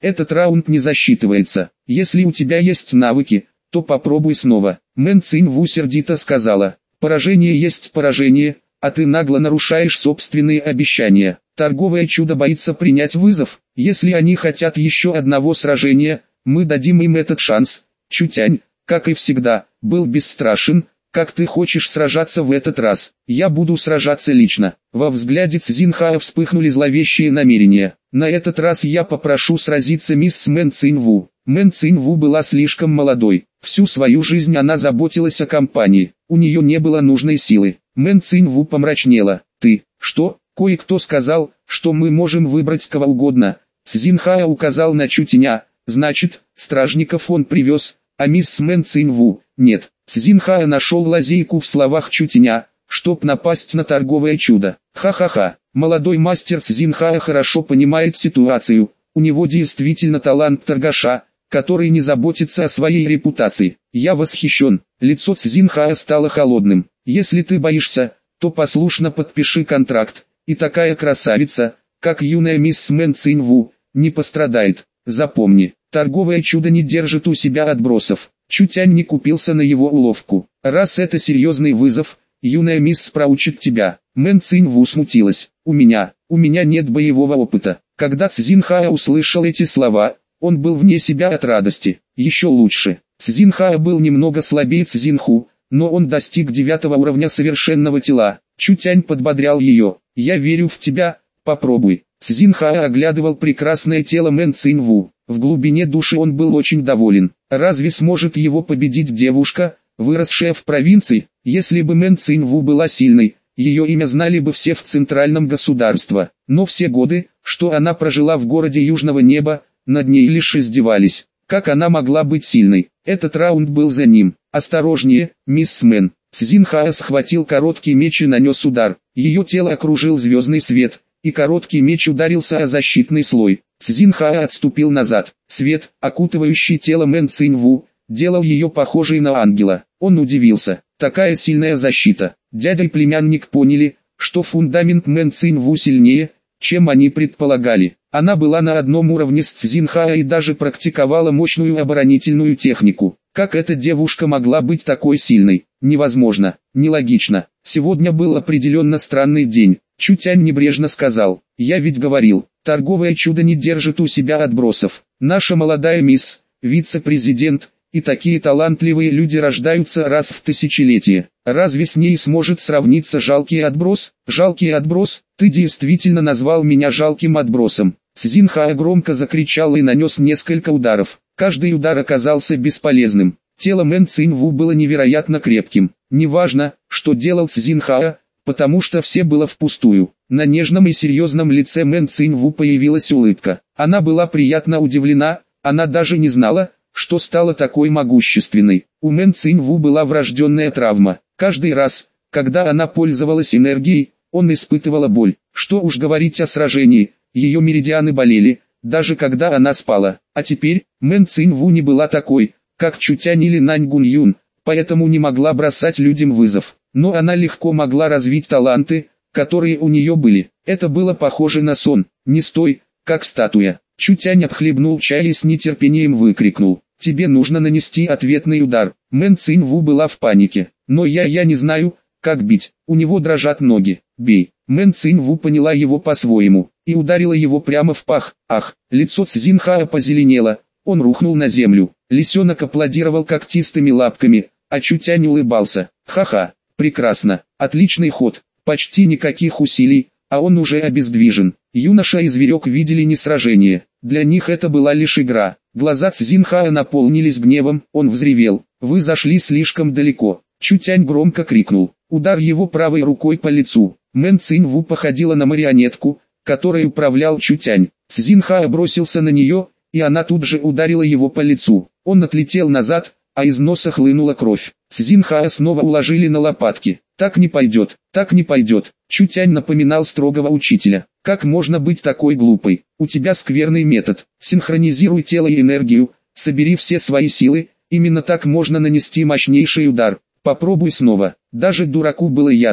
Этот раунд не засчитывается. Если у тебя есть навыки, то попробуй снова. Мэн Циньву сердито сказала. Поражение есть поражение, а ты нагло нарушаешь собственные обещания. Торговое чудо боится принять вызов. Если они хотят еще одного сражения, мы дадим им этот шанс. Чутянь, как и всегда, был бесстрашен. Как ты хочешь сражаться в этот раз? Я буду сражаться лично. Во взгляде Цзинхая вспыхнули зловещие намерения. На этот раз я попрошу сразиться мисс Мэн Циньву. Мэн Циньву была слишком молодой. Всю свою жизнь она заботилась о компании. У нее не было нужной силы. Мэн Циньву помрачнела. Ты, что? Кое-кто сказал, что мы можем выбрать кого угодно. Цзинхая указал на Чутяня. Значит, стражников он привез, а мисс Мэн Циньву нет. Цзинхая нашел лазейку в словах Чутяня, чтоб напасть на торговое чудо. Ха-ха-ха, молодой мастер Цзинхая хорошо понимает ситуацию, у него действительно талант торгаша, который не заботится о своей репутации. Я восхищен. Лицо Цзинхая стало холодным. Если ты боишься, то послушно подпиши контракт, и такая красавица, как юная мисс Мэн Циньву, не пострадает. Запомни, торговое чудо не держит у себя отбросов. Чутянь не купился на его уловку. Раз это серьезный вызов, юная мисс проучит тебя. Мэн Циньву смутилась. У меня нет боевого опыта. Когда Цзинхая услышал эти слова, он был вне себя от радости. Еще лучше. Цзинхая был немного слабее Цзинху, но он достиг 9 уровня совершенного тела. Чутянь подбодрял ее. Я верю в тебя, попробуй. Цзинхая оглядывал прекрасное тело Мэн Циньву. В глубине души он был очень доволен. Разве сможет его победить девушка, выросшая в провинции? Если бы Мэн Циньву была сильной, ее имя знали бы все в центральном государстве. Но все годы, что она прожила в городе Южного Неба, над ней лишь издевались. Как она могла быть сильной? Этот раунд был за ним. Осторожнее, мисс Мэн. Цзинхая схватил короткий меч и нанес удар. Ее тело окружил звездный свет, и короткий меч ударился о защитный слой. Цзинхая отступил назад. Свет, окутывающий тело Мэн Циньву, делал ее похожей на ангела. Он удивился. Такая сильная защита. Дядя и племянник поняли, что фундамент Мэн Циньву сильнее, чем они предполагали. Она была на одном уровне с Цзинхая и даже практиковала мощную оборонительную технику. Как эта девушка могла быть такой сильной? Невозможно, нелогично. Сегодня был определенно странный день. Чутянь небрежно сказал. Я ведь говорил, торговое чудо не держит у себя отбросов. Наша молодая мисс, вице-президент, и такие талантливые люди рождаются раз в тысячелетие. Разве с ней сможет сравниться жалкий отброс? Жалкий отброс? Ты действительно назвал меня жалким отбросом. Цзинхая громко закричал и нанес несколько ударов. Каждый удар оказался бесполезным. Тело Мэн Циньву было невероятно крепким. Неважно, что делал Цзинхая, потому что все было впустую. На нежном и серьезном лице Мэн Циньву появилась улыбка. Она была приятно удивлена, она даже не знала, что стала такой могущественной. У Мэн Циньву была врожденная травма. Каждый раз, когда она пользовалась энергией, он испытывала боль. Что уж говорить о сражении, ее меридианы болели, даже когда она спала. А теперь, Мэн Циньву не была такой, как Чутянь или Нань Гуньюн, поэтому не могла бросать людям вызов. Но она легко могла развить таланты, которые у нее были. Это было похоже на сон. Не стой, как статуя. Чутянь отхлебнул чай и с нетерпением выкрикнул. Тебе нужно нанести ответный удар. Мэн Циньву была в панике. Но я не знаю, как бить. У него дрожат ноги. Бей. Мэн Циньву поняла его по-своему и ударила его прямо в пах. Ах, лицо Цзинхая позеленело. Он рухнул на землю. Лисенок аплодировал когтистыми лапками, а Чутянь улыбался. Ха-ха, прекрасно, отличный ход. Почти никаких усилий, а он уже обездвижен. Юноша и зверек видели не сражение. Для них это была лишь игра. Глаза Цзинхая наполнились гневом, он взревел. Вы зашли слишком далеко. Чутянь громко крикнул. Удар его правой рукой по лицу. Мэн Циньву походила на марионетку, которой управлял Чутянь. Цзинхая бросился на нее, и она тут же ударила его по лицу. Он отлетел назад, а из носа хлынула кровь. Цзинхая снова уложили на лопатки. Так не пойдет, так не пойдет. Чутянь напоминал строгого учителя. Как можно быть такой глупой? У тебя скверный метод. Синхронизируй тело и энергию, собери все свои силы, именно так можно нанести мощнейший удар. Попробуй снова. Даже дураку было ясно,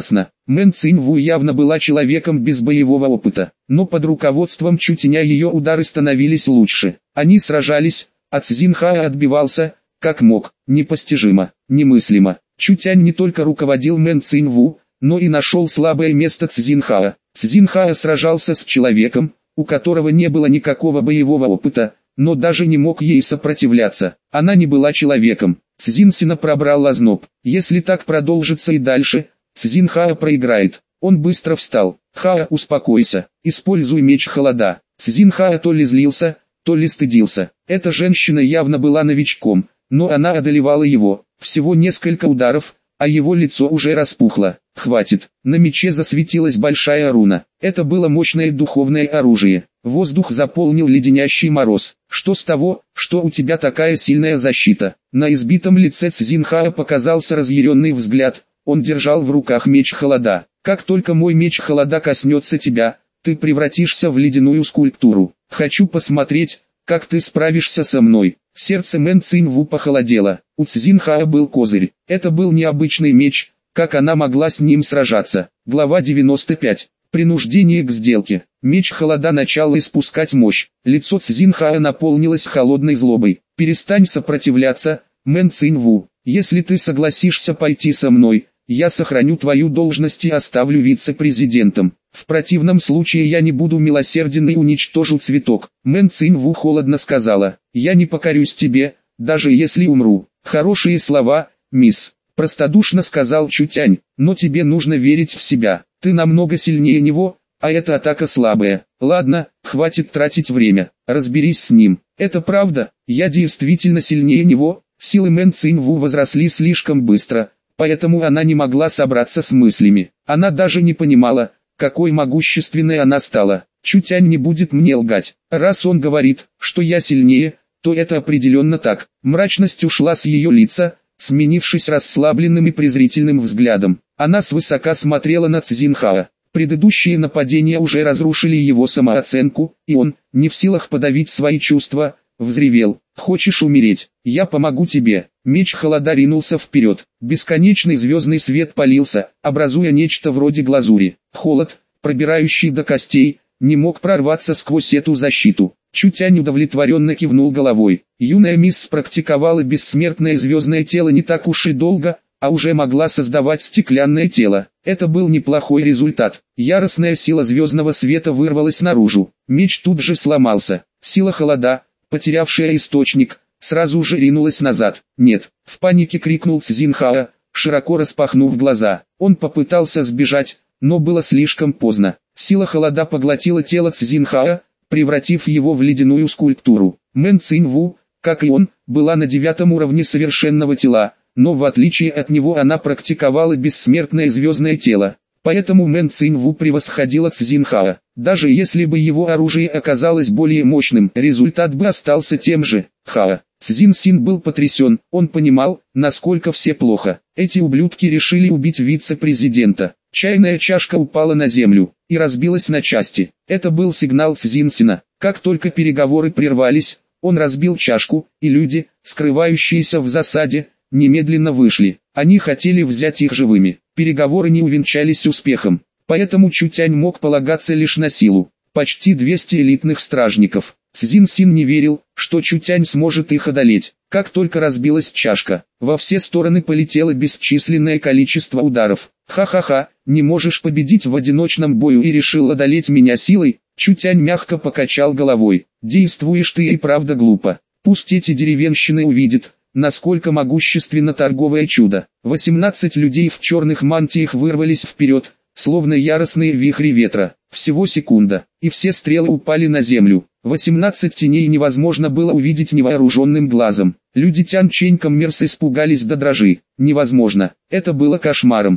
Мэн Циньву явно была человеком без боевого опыта, но под руководством Чутяня ее удары становились лучше. Они сражались, а Цзиньхао отбивался, как мог. Непостижимо, немыслимо. Чутянь не только руководил Мэн Циньву, но и нашел слабое место Цзиньхао. Цзиньхао сражался с человеком, у которого не было никакого боевого опыта, но даже не мог ей сопротивляться. Она не была человеком. Цзиньсина пробрал озноб. Если так продолжится и дальше, Цзиньхао проиграет. Он быстро встал. Хао, успокойся, используй меч холода. Цзиньхао то ли злился, то ли стыдился. Эта женщина явно была новичком, но она одолевала его. Всего несколько ударов, а его лицо уже распухло. Хватит. На мече засветилась большая руна. Это было мощное духовное оружие. Воздух заполнил леденящий мороз. Что с того, что у тебя такая сильная защита? На избитом лице Цзиньхао показался разъяренный взгляд. Он держал в руках меч холода. Как только мой меч холода коснется тебя, ты превратишься в ледяную скульптуру. Хочу посмотреть, как ты справишься со мной. Сердце Мэн Циньву похолодело. У Цзиньхао был козырь. Это был необычный меч, как она могла с ним сражаться. Глава 95. Принуждение к сделке. Меч холода начал испускать мощь. Лицо Цзиньхао наполнилось холодной злобой. Перестань сопротивляться, Мэн Циньву. Если ты согласишься пойти со мной, я сохраню твою должность и оставлю вице-президентом. В противном случае я не буду милосерден и уничтожу цветок. Мэн Циньву холодно сказала: я не покорюсь тебе, даже если умру. Хорошие слова, мисс. Простодушно сказал Чутянь, но тебе нужно верить в себя. Ты намного сильнее него, а эта атака слабая. Ладно, хватит тратить время, разберись с ним. Это правда, я действительно сильнее него. Силы Мэн Циньву возросли слишком быстро, поэтому она не могла собраться с мыслями. Она даже не понимала, какой могущественной она стала. Чутянь не будет мне лгать. Раз он говорит, что я сильнее, то это определенно так. Мрачность ушла с ее лица, сменившись расслабленным и презрительным взглядом. Она свысока смотрела на Цзиньхао. Предыдущие нападения уже разрушили его самооценку, и он, не в силах подавить свои чувства, взревел: «Хочешь умереть? Я помогу тебе». Меч холода ринулся вперед. Бесконечный звездный свет палился, образуя нечто вроде глазури. Холод, пробирающий до костей, не мог прорваться сквозь эту защиту. Чутянь удовлетворенно кивнул головой. Юная мисс практиковала бессмертное звездное тело не так уж и долго, а уже могла создавать стеклянное тело. Это был неплохой результат. Яростная сила звездного света вырвалась наружу. Меч тут же сломался. Сила холода, потерявшая источник, сразу же ринулась назад. «Нет!» — в панике крикнул Цзиньхао, широко распахнув глаза. Он попытался сбежать, но было слишком поздно. Сила холода поглотила тело Цзиньхао, превратив его в ледяную скульптуру. Мэн Циньву, как и он, была на 9 уровне совершенного тела, но в отличие от него она практиковала бессмертное звездное тело. Поэтому Мэн Циньву превосходила Цзиньхао. Даже если бы его оружие оказалось более мощным, результат бы остался тем же. Цзиньсин был потрясен, он понимал, насколько все плохо. Эти ублюдки решили убить вице-президента. Чайная чашка упала на землю и разбилась на части. Это был сигнал Цзиньсина. Как только переговоры прервались, он разбил чашку, и люди, скрывающиеся в засаде, немедленно вышли. Они хотели взять их живыми. Переговоры не увенчались успехом, поэтому Чутянь мог полагаться лишь на силу. Почти 200 элитных стражников. Цзиньсин не верил, что Чутянь сможет их одолеть. Как только разбилась чашка, во все стороны полетело бесчисленное количество ударов. «Ха-ха-ха, не можешь победить в одиночном бою и решил одолеть меня силой?» Чутянь мягко покачал головой. «Действуешь ты и правда глупо. Пусть эти деревенщины увидят, насколько могущественно торговое чудо». 18 людей в черных мантиях вырвались вперед, словно яростные вихри ветра. Всего секунда, и все стрелы упали на землю. 18 теней невозможно было увидеть невооруженным глазом. Люди Тянь-Чэнь Коммерс испугались до дрожи. Невозможно, это было кошмаром.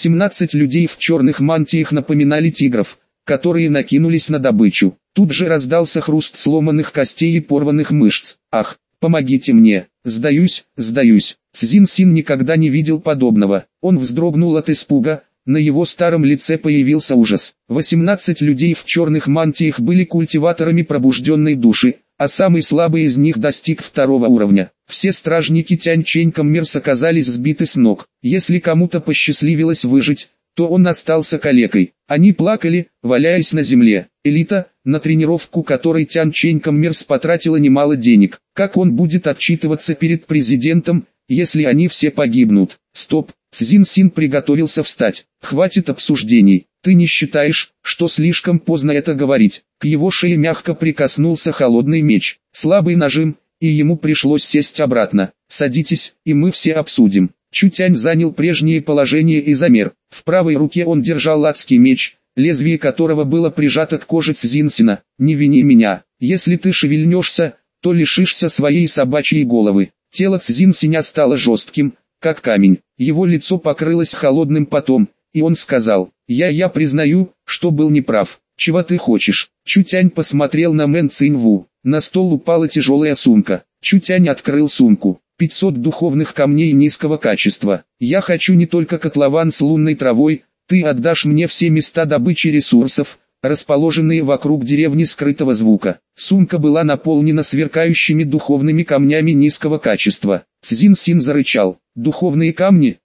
18 людей в черных мантиях напоминали тигров, которые накинулись на добычу. Тут же раздался хруст сломанных костей и порванных мышц. «Ах, помогите мне! Сдаюсь, сдаюсь!» Цзиньсин никогда не видел подобного. Он вздрогнул от испуга. На его старом лице появился ужас. 18 людей в черных мантиях были культиваторами пробужденной души, а самый слабый из них достиг 2-го уровня. Все стражники Тянь-Чэнь Коммерс оказались сбиты с ног. Если кому-то посчастливилось выжить, то он остался калекой. Они плакали, валяясь на земле. Элита, на тренировку которой Тян Чэнь Каммерс потратила немало денег. Как он будет отчитываться перед президентом, если они все погибнут? Стоп, Цзин Син приготовился встать. Хватит обсуждений. Ты не считаешь, что слишком поздно это говорить? К его шее мягко прикоснулся холодный меч. Слабый нажим, и ему пришлось сесть обратно. Садитесь, и мы все обсудим. Чутянь занял прежнее положение и замер. В правой руке он держал адский меч, лезвие которого было прижато к коже Цзинсина. «Не вини меня. Если ты шевельнешься, то лишишься своей собачьей головы». Тело Цзинсиня стало жестким, как камень. Его лицо покрылось холодным потом, и он сказал: «Я признаю, что был неправ. Чего ты хочешь?» Чутянь посмотрел на Мэн Циньву. На стол упала тяжелая сумка. Чутянь открыл сумку. 500 духовных камней низкого качества. Я хочу не только котлован с лунной травой, ты отдашь мне все места добычи ресурсов, расположенные вокруг деревни скрытого звука. Сумка была наполнена сверкающими духовными камнями низкого качества. Цзин Син зарычал. Духовные камни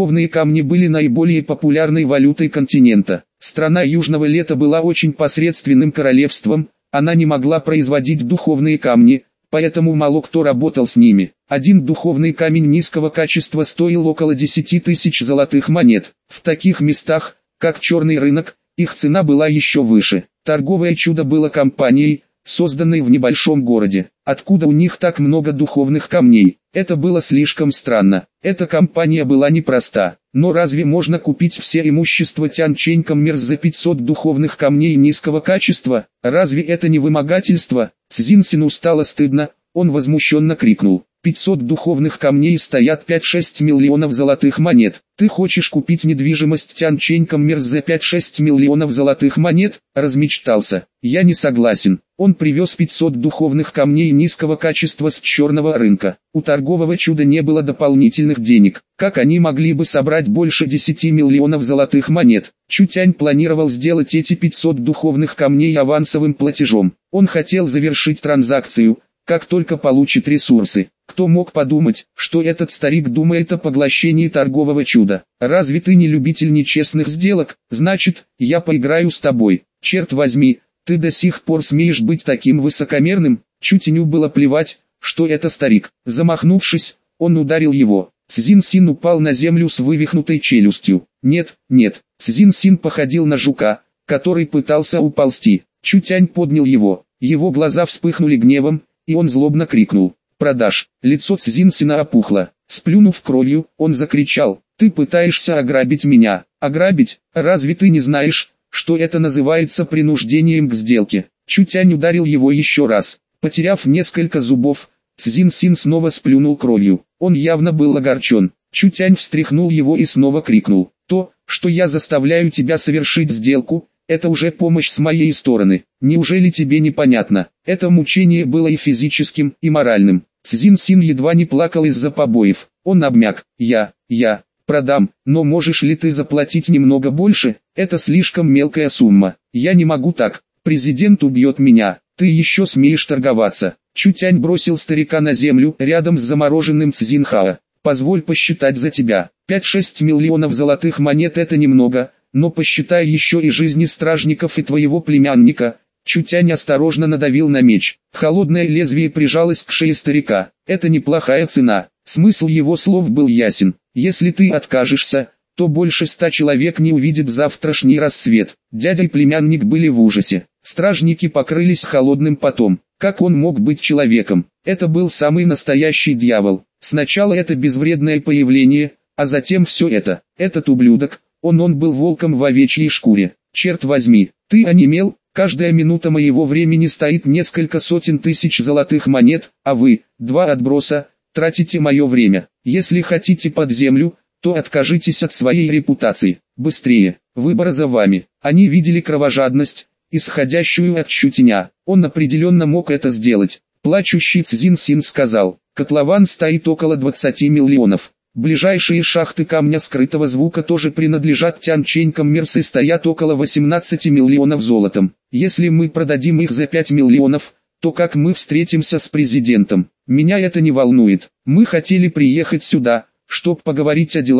были наиболее популярной валютой континента. Страна Южного Лета была очень посредственным королевством, она не могла производить духовные камни, поэтому мало кто работал с ними. Один духовный камень низкого качества стоил около 10 тысяч золотых монет. В таких местах, как черный рынок, их цена была еще выше. Торговое чудо было компанией, созданной в небольшом городе. Откуда у них так много духовных камней? Это было слишком странно. Эта компания была непроста. Но разве можно купить все имущество Тян Чэнь Каммерс за 500 духовных камней низкого качества? Разве это не вымогательство? Цзин Сину стало стыдно, он возмущенно крикнул: 500 духовных камней стоят 5-6 миллионов золотых монет. Ты хочешь купить недвижимость Тян Чэнь Каммерс за 5-6 миллионов золотых монет? Размечтался. Я не согласен. Он привез 500 духовных камней низкого качества с черного рынка. У торгового чуда не было дополнительных денег. Как они могли бы собрать больше 10 миллионов золотых монет? Чутянь планировал сделать эти 500 духовных камней авансовым платежом. Он хотел завершить транзакцию, как только получит ресурсы. Кто мог подумать, что этот старик думает о поглощении торгового чуда? Разве ты не любитель нечестных сделок? Значит, я поиграю с тобой. Черт возьми, ты до сих пор смеешь быть таким высокомерным? Чутяню было плевать, что это старик. Замахнувшись, он ударил его. Цзин Син упал на землю с вывихнутой челюстью. Нет. Цзин Син походил на жука, который пытался уползти. Чутянь поднял его. Его глаза вспыхнули гневом, и он злобно крикнул: «Продашь!» Лицо Цзин Сина опухло. Сплюнув кровью, он закричал: «Ты пытаешься ограбить меня?» «Ограбить? Разве ты не знаешь, что это называется принуждением к сделке?» Чутянь ударил его еще раз. Потеряв несколько зубов, Цзин Син снова сплюнул кровью. Он явно был огорчен. Чутянь встряхнул его и снова крикнул: «То, что я заставляю тебя совершить сделку, это уже помощь с моей стороны. Неужели тебе непонятно? Это мучение было и физическим, и моральным». Цзин Син едва не плакал из-за побоев. Он обмяк. Я продам, но можешь ли ты заплатить немного больше? Это слишком мелкая сумма. Я не могу так. Президент убьет меня. Ты еще смеешь торговаться?» Чутянь бросил старика на землю рядом с замороженным Цзинхао. «Позволь посчитать за тебя. 5-6 миллионов золотых монет — это немного, но посчитай еще и жизни стражников и твоего племянника». Чутянь осторожно надавил на меч. Холодное лезвие прижалось к шее старика. «Это неплохая цена». Смысл его слов был ясен. «Если ты откажешься, то больше 100 человек не увидит завтрашний рассвет». Дядя и племянник были в ужасе. Стражники покрылись холодным потом. Как он мог быть человеком? Это был самый настоящий дьявол. Сначала это безвредное появление, а затем все это. Этот ублюдок, он был волком в овечьей шкуре. Черт возьми, ты онемел? Каждая минута моего времени стоит несколько сотен тысяч золотых монет, а вы, два отброса, тратите мое время. Если хотите под землю, то откажитесь от своей репутации. Быстрее, выбор за вами. Они видели кровожадность, исходящую от Чутяня. Он определенно мог это сделать. Плачущий Цзин Син сказал: «Котлован стоит около 20 миллионов. Ближайшие шахты камня скрытого звука тоже принадлежат Тян Чэнь Каммерс и стоят около 18 миллионов золотом. Если мы продадим их за 5 миллионов, то как мы встретимся с президентом? Меня это не волнует. Мы хотели приехать сюда, чтобы поговорить о делах,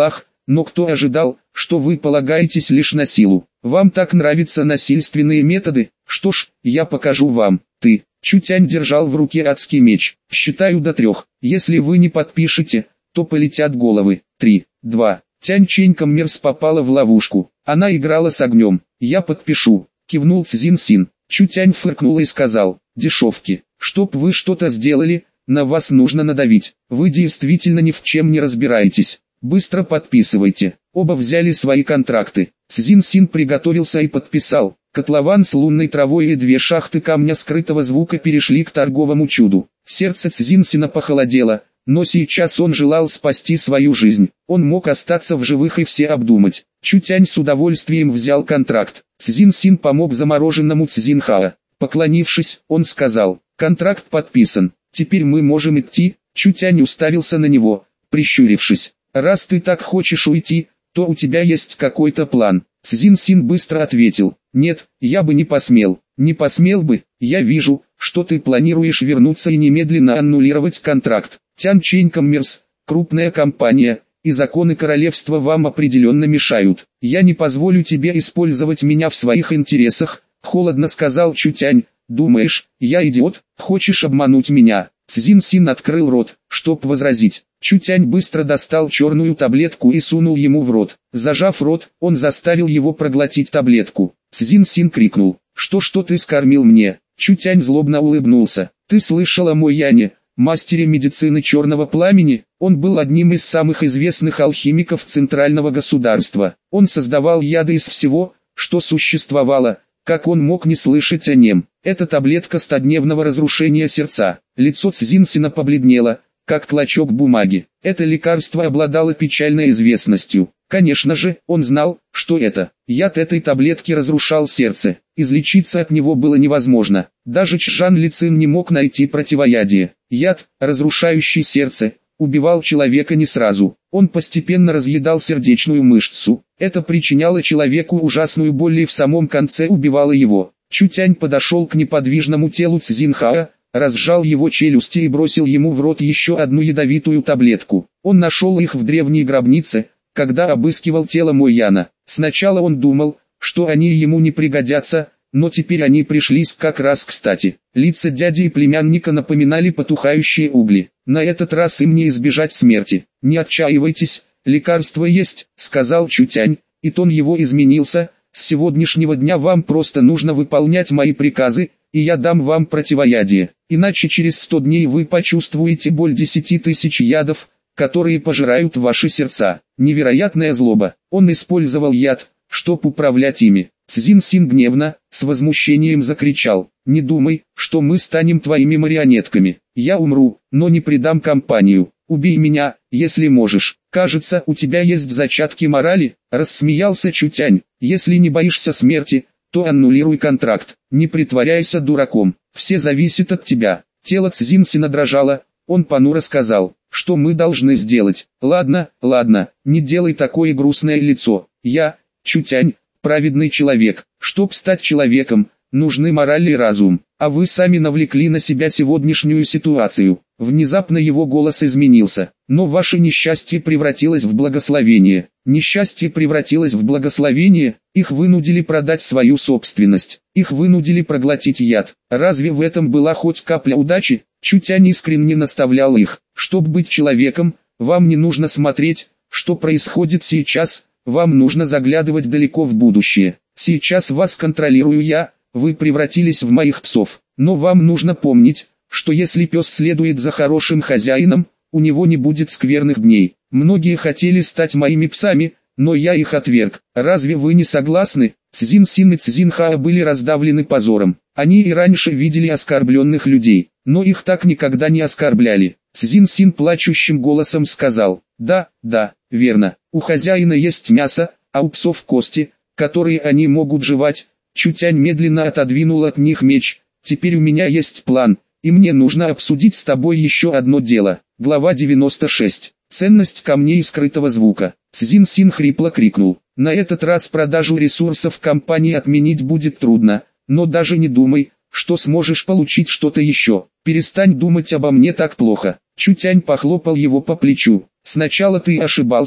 но кто ожидал, что вы полагаетесь лишь на силу? Вам так нравятся насильственные методы? Что ж, я покажу вам. Ты. Чутянь держал в руке адский меч. Считаю до 3. Если вы не подпишете, то полетят головы. 3, 2. Тянь Чэнькоммерс попала в ловушку. Она играла с огнем. Я подпишу. Кивнул Цзин Син. Чутянь фыркнула и сказал: дешевки. Чтоб вы что-то сделали, на вас нужно надавить. Вы действительно ни в чем не разбираетесь. Быстро подписывайте. Оба взяли свои контракты. Цзин Син приготовился и подписал. Котлован с лунной травой и 2 шахты камня скрытого звука перешли к торговому чуду. Сердце Цзин Сина похолодело, но сейчас он желал спасти свою жизнь. Он мог остаться в живых и все обдумать. Чутянь с удовольствием взял контракт. Цзин Син помог замороженному Цзин Хао. Поклонившись, он сказал: контракт подписан, теперь мы можем идти. Чутянь уставился на него, прищурившись. Раз ты так хочешь уйти, то у тебя есть какой-то план. Цзин Син быстро ответил: нет, я бы не посмел. Не посмел бы. Я вижу, что ты планируешь вернуться и немедленно аннулировать контракт. Тянь Чэнькоммерс, крупная компания, и законы королевства вам определенно мешают. Я не позволю тебе использовать меня в своих интересах, холодно сказал Чутянь. Думаешь, я идиот? Хочешь обмануть меня? Цзин Син открыл рот, чтоб возразить. Чутянь быстро достал черную таблетку и сунул ему в рот. Зажав рот, он заставил его проглотить таблетку. Цзин Син крикнул: что ты скормил мне? Чутянь злобно улыбнулся. Ты слышал о Мо Яне, мастере медицины черного пламени? Он был одним из самых известных алхимиков центрального государства. Он создавал яды из всего, что существовало. Как он мог не слышать о нем? Это таблетка 100-дневного разрушения сердца. Лицо Цзин Сина побледнело, как клочок бумаги. Это лекарство обладало печальной известностью. Конечно же, он знал, что это. Яд этой таблетки разрушал сердце. Излечиться от него было невозможно. Даже Чжан Лицин не мог найти противоядие. Яд, разрушающий сердце, убивал человека не сразу. Он постепенно разъедал сердечную мышцу. Это причиняло человеку ужасную боль и в самом конце убивало его. Чутянь подошел к неподвижному телу Цзин Хао, разжал его челюсти и бросил ему в рот еще одну ядовитую таблетку. Он нашел их в древней гробнице, когда обыскивал тело Мо Яна. Сначала он думал, что они ему не пригодятся, но теперь они пришлись как раз кстати. Лица дяди и племянника напоминали потухающие угли. На этот раз им не избежать смерти. Не отчаивайтесь, лекарство есть, сказал Чутянь, и тон его изменился. С сегодняшнего дня вам просто нужно выполнять мои приказы, и я дам вам противоядие. Иначе через 100 дней вы почувствуете боль 10 тысяч ядов, которые пожирают ваши сердца. Невероятная злоба. Он использовал яд, чтоб управлять ими. Цзин Син гневно, с возмущением закричал: не думай, что мы станем твоими марионетками. Я умру, но не предам компанию. Убей меня, если можешь. Кажется, у тебя есть зачатки морали, рассмеялся Чутянь. Если не боишься смерти, то аннулируй контракт. Не притворяйся дураком. Все зависит от тебя. Тело Цзин Сина дрожало. Он понуро сказал: что мы должны сделать? Ладно, не делай такое грустное лицо. Я, Чутянь, праведный человек. Чтоб стать человеком, нужны мораль и разум. А вы сами навлекли на себя сегодняшнюю ситуацию. Внезапно его голос изменился. Но ваше несчастье превратилось в благословение. Несчастье превратилось в благословение. Их вынудили продать свою собственность. Их вынудили проглотить яд. Разве в этом была хоть капля удачи? Чутянь искренне наставлял их. Чтоб быть человеком, вам не нужно смотреть, что происходит сейчас. Вам нужно заглядывать далеко в будущее. Сейчас вас контролирую я. Вы превратились в моих псов. Но вам нужно помнить, что если пес следует за хорошим хозяином, у него не будет скверных дней. Многие хотели стать моими псами, но я их отверг. Разве вы не согласны? Цзин Син и Цзин Хао были раздавлены позором. Они и раньше видели оскорбленных людей, но их так никогда не оскорбляли. Цзин Син плачущим голосом сказал: да, верно. У хозяина есть мясо, а у псов кости, которые они могут жевать. Чутянь медленно отодвинул от них меч. Теперь у меня есть план, и мне нужно обсудить с тобой еще одно дело. Глава 96. Ценность камней скрытого звука. Цзин Син хрипло крикнул: на этот раз продажу ресурсов компании отменить будет трудно, но даже не думай, что сможешь получить что-то еще. Перестань думать обо мне так плохо. Чутянь похлопал его по плечу. Сначала ты ошибался,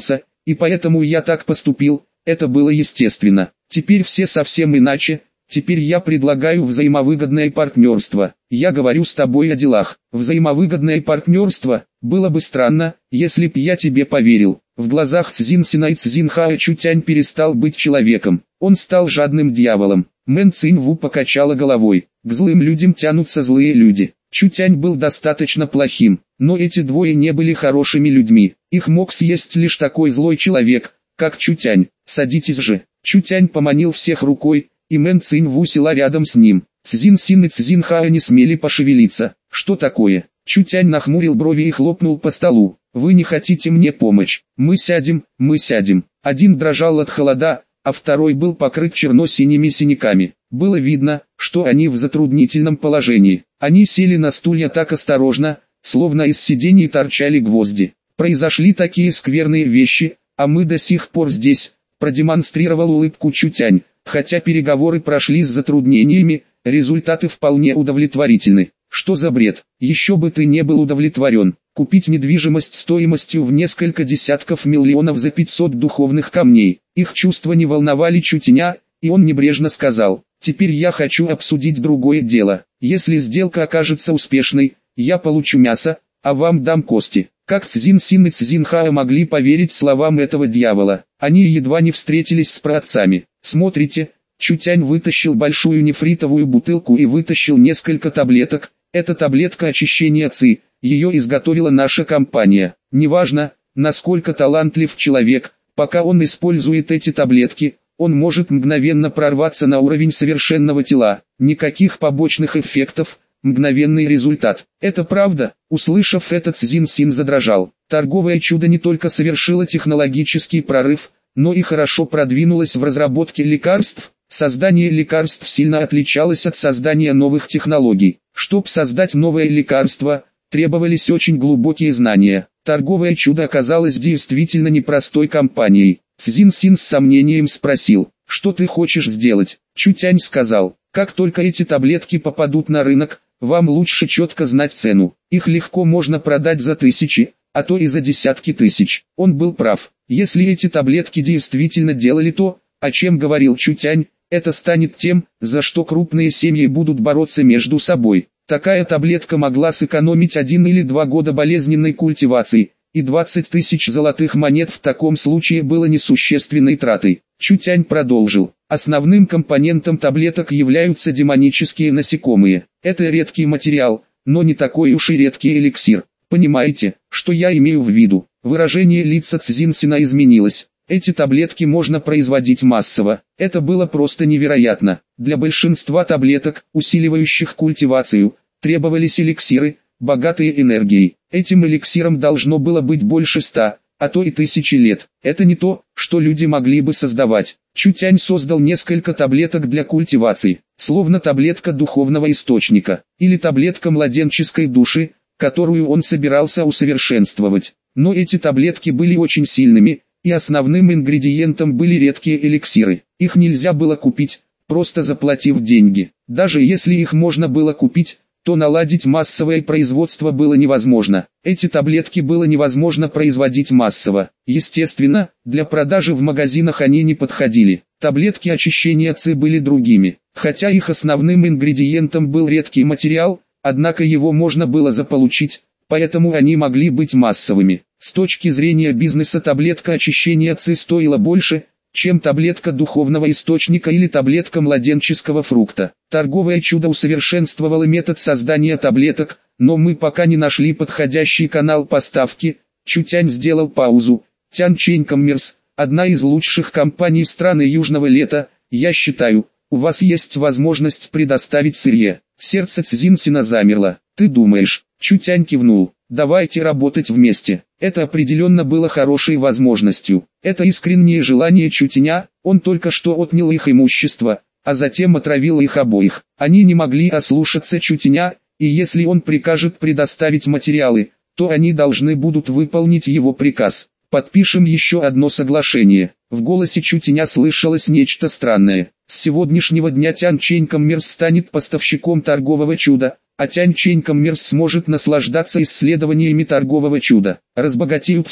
и поэтому я так поступил, это было естественно. Теперь все совсем иначе, теперь я предлагаю взаимовыгодное партнерство. Я говорю с тобой о делах. Взаимовыгодное партнерство, было бы странно, если б я тебе поверил. В глазах Цзиньсина и Цзиньхая Чутянь перестал быть человеком, он стал жадным дьяволом. Мэн Циньву покачала головой. К злым людям тянутся злые люди. Чутянь был достаточно плохим, но эти двое не были хорошими людьми. Их мог съесть лишь такой злой человек, как Чутянь. Садитесь же. Чутянь поманил всех рукой, и Мэн Циньву села рядом с ним. Цзиньсин и Цзиньхая не смели пошевелиться. Что такое? Чутянь нахмурил брови и хлопнул по столу. Вы не хотите мне помочь? Мы сядем, мы сядем. Один дрожал от холода, а второй был покрыт черно-синими синяками. Было видно, что они в затруднительном положении. Они сели на стулья так осторожно, словно из сидений торчали гвозди. Произошли такие скверные вещи, а мы до сих пор здесь, продемонстрировал улыбку Чутянь. Хотя переговоры прошли с затруднениями, результаты вполне удовлетворительны. Что за бред? Еще бы ты не был удовлетворен. Купить недвижимость стоимостью в несколько десятков миллионов за 500 духовных камней. Их чувства не волновали Чутяня, и он небрежно сказал: «Теперь я хочу обсудить другое дело. Если сделка окажется успешной, я получу мясо, а вам дам кости». Как Цзиньсин и Цзиньхая могли поверить словам этого дьявола? Они едва не встретились с праотцами. «Смотрите». Чутянь вытащил большую нефритовую бутылку и вытащил несколько таблеток. Это таблетка очищения ЦИ, ее изготовила наша компания. Неважно, насколько талантлив человек, пока он использует эти таблетки, он может мгновенно прорваться на уровень совершенного тела. Никаких побочных эффектов, мгновенный результат. Это правда? Услышав это, Цзиньсин задрожал. Торговое чудо не только совершило технологический прорыв, но и хорошо продвинулось в разработке лекарств. Создание лекарств сильно отличалось от создания новых технологий. Чтобы создать новое лекарство, требовались очень глубокие знания. Торговое чудо оказалось действительно непростой компанией. Цзиньсин с сомнением спросил: «Что ты хочешь сделать?» Чутянь сказал: «Как только эти таблетки попадут на рынок, вам лучше четко знать цену. Их легко можно продать за тысячи, а то и за десятки тысяч». Он был прав. Если эти таблетки действительно делали то, о чем говорил Чутянь, это станет тем, за что крупные семьи будут бороться между собой. Такая таблетка могла сэкономить 1 или 2 года болезненной культивации, и 20 тысяч золотых монет в таком случае было несущественной тратой. Чутянь продолжил: «Основным компонентом таблеток являются демонические насекомые. Это редкий материал, но не такой уж и редкий эликсир. Понимаете, что я имею в виду?» Выражение лица Цзиньсина изменилось. Эти таблетки можно производить массово. Это было просто невероятно. Для большинства таблеток, усиливающих культивацию, требовались эликсиры, богатые энергией. Этим эликсиром должно было быть больше 100, а то и 1000 лет. Это не то, что люди могли бы создавать. Чутянь создал несколько таблеток для культивации, словно таблетка духовного источника, или таблетка младенческой души, которую он собирался усовершенствовать. Но эти таблетки были очень сильными, и основным ингредиентом были редкие эликсиры. Их нельзя было купить, просто заплатив деньги. Даже если их можно было купить, то наладить массовое производство было невозможно. Эти таблетки было невозможно производить массово. Естественно, для продажи в магазинах они не подходили. Таблетки очищения ЦИ были другими. Хотя их основным ингредиентом был редкий материал, однако его можно было заполучить, поэтому они могли быть массовыми. С точки зрения бизнеса таблетка очищения ЦИ стоила больше, чем таблетка духовного источника или таблетка младенческого фрукта. Торговое чудо усовершенствовало метод создания таблеток, но мы пока не нашли подходящий канал поставки. Чутянь сделал паузу. Тянчэнь Коммерс, одна из лучших компаний страны Южного Лета, я считаю, у вас есть возможность предоставить сырье. Сердце Цзиньсина замерло. Ты думаешь? Чутянь кивнул. Давайте работать вместе. Это определенно было хорошей возможностью. Это искреннее желание Чутяня, он только что отнял их имущество, а затем отравил их обоих. Они не могли ослушаться Чутяня, и если он прикажет предоставить материалы, то они должны будут выполнить его приказ. Подпишем еще одно соглашение. В голосе Чутяня слышалось нечто странное. С сегодняшнего дня Тянчэнь Коммерс станет поставщиком торгового чуда, а Тянчэнь Коммерс сможет наслаждаться исследованиями торгового чуда. Разбогатеют все.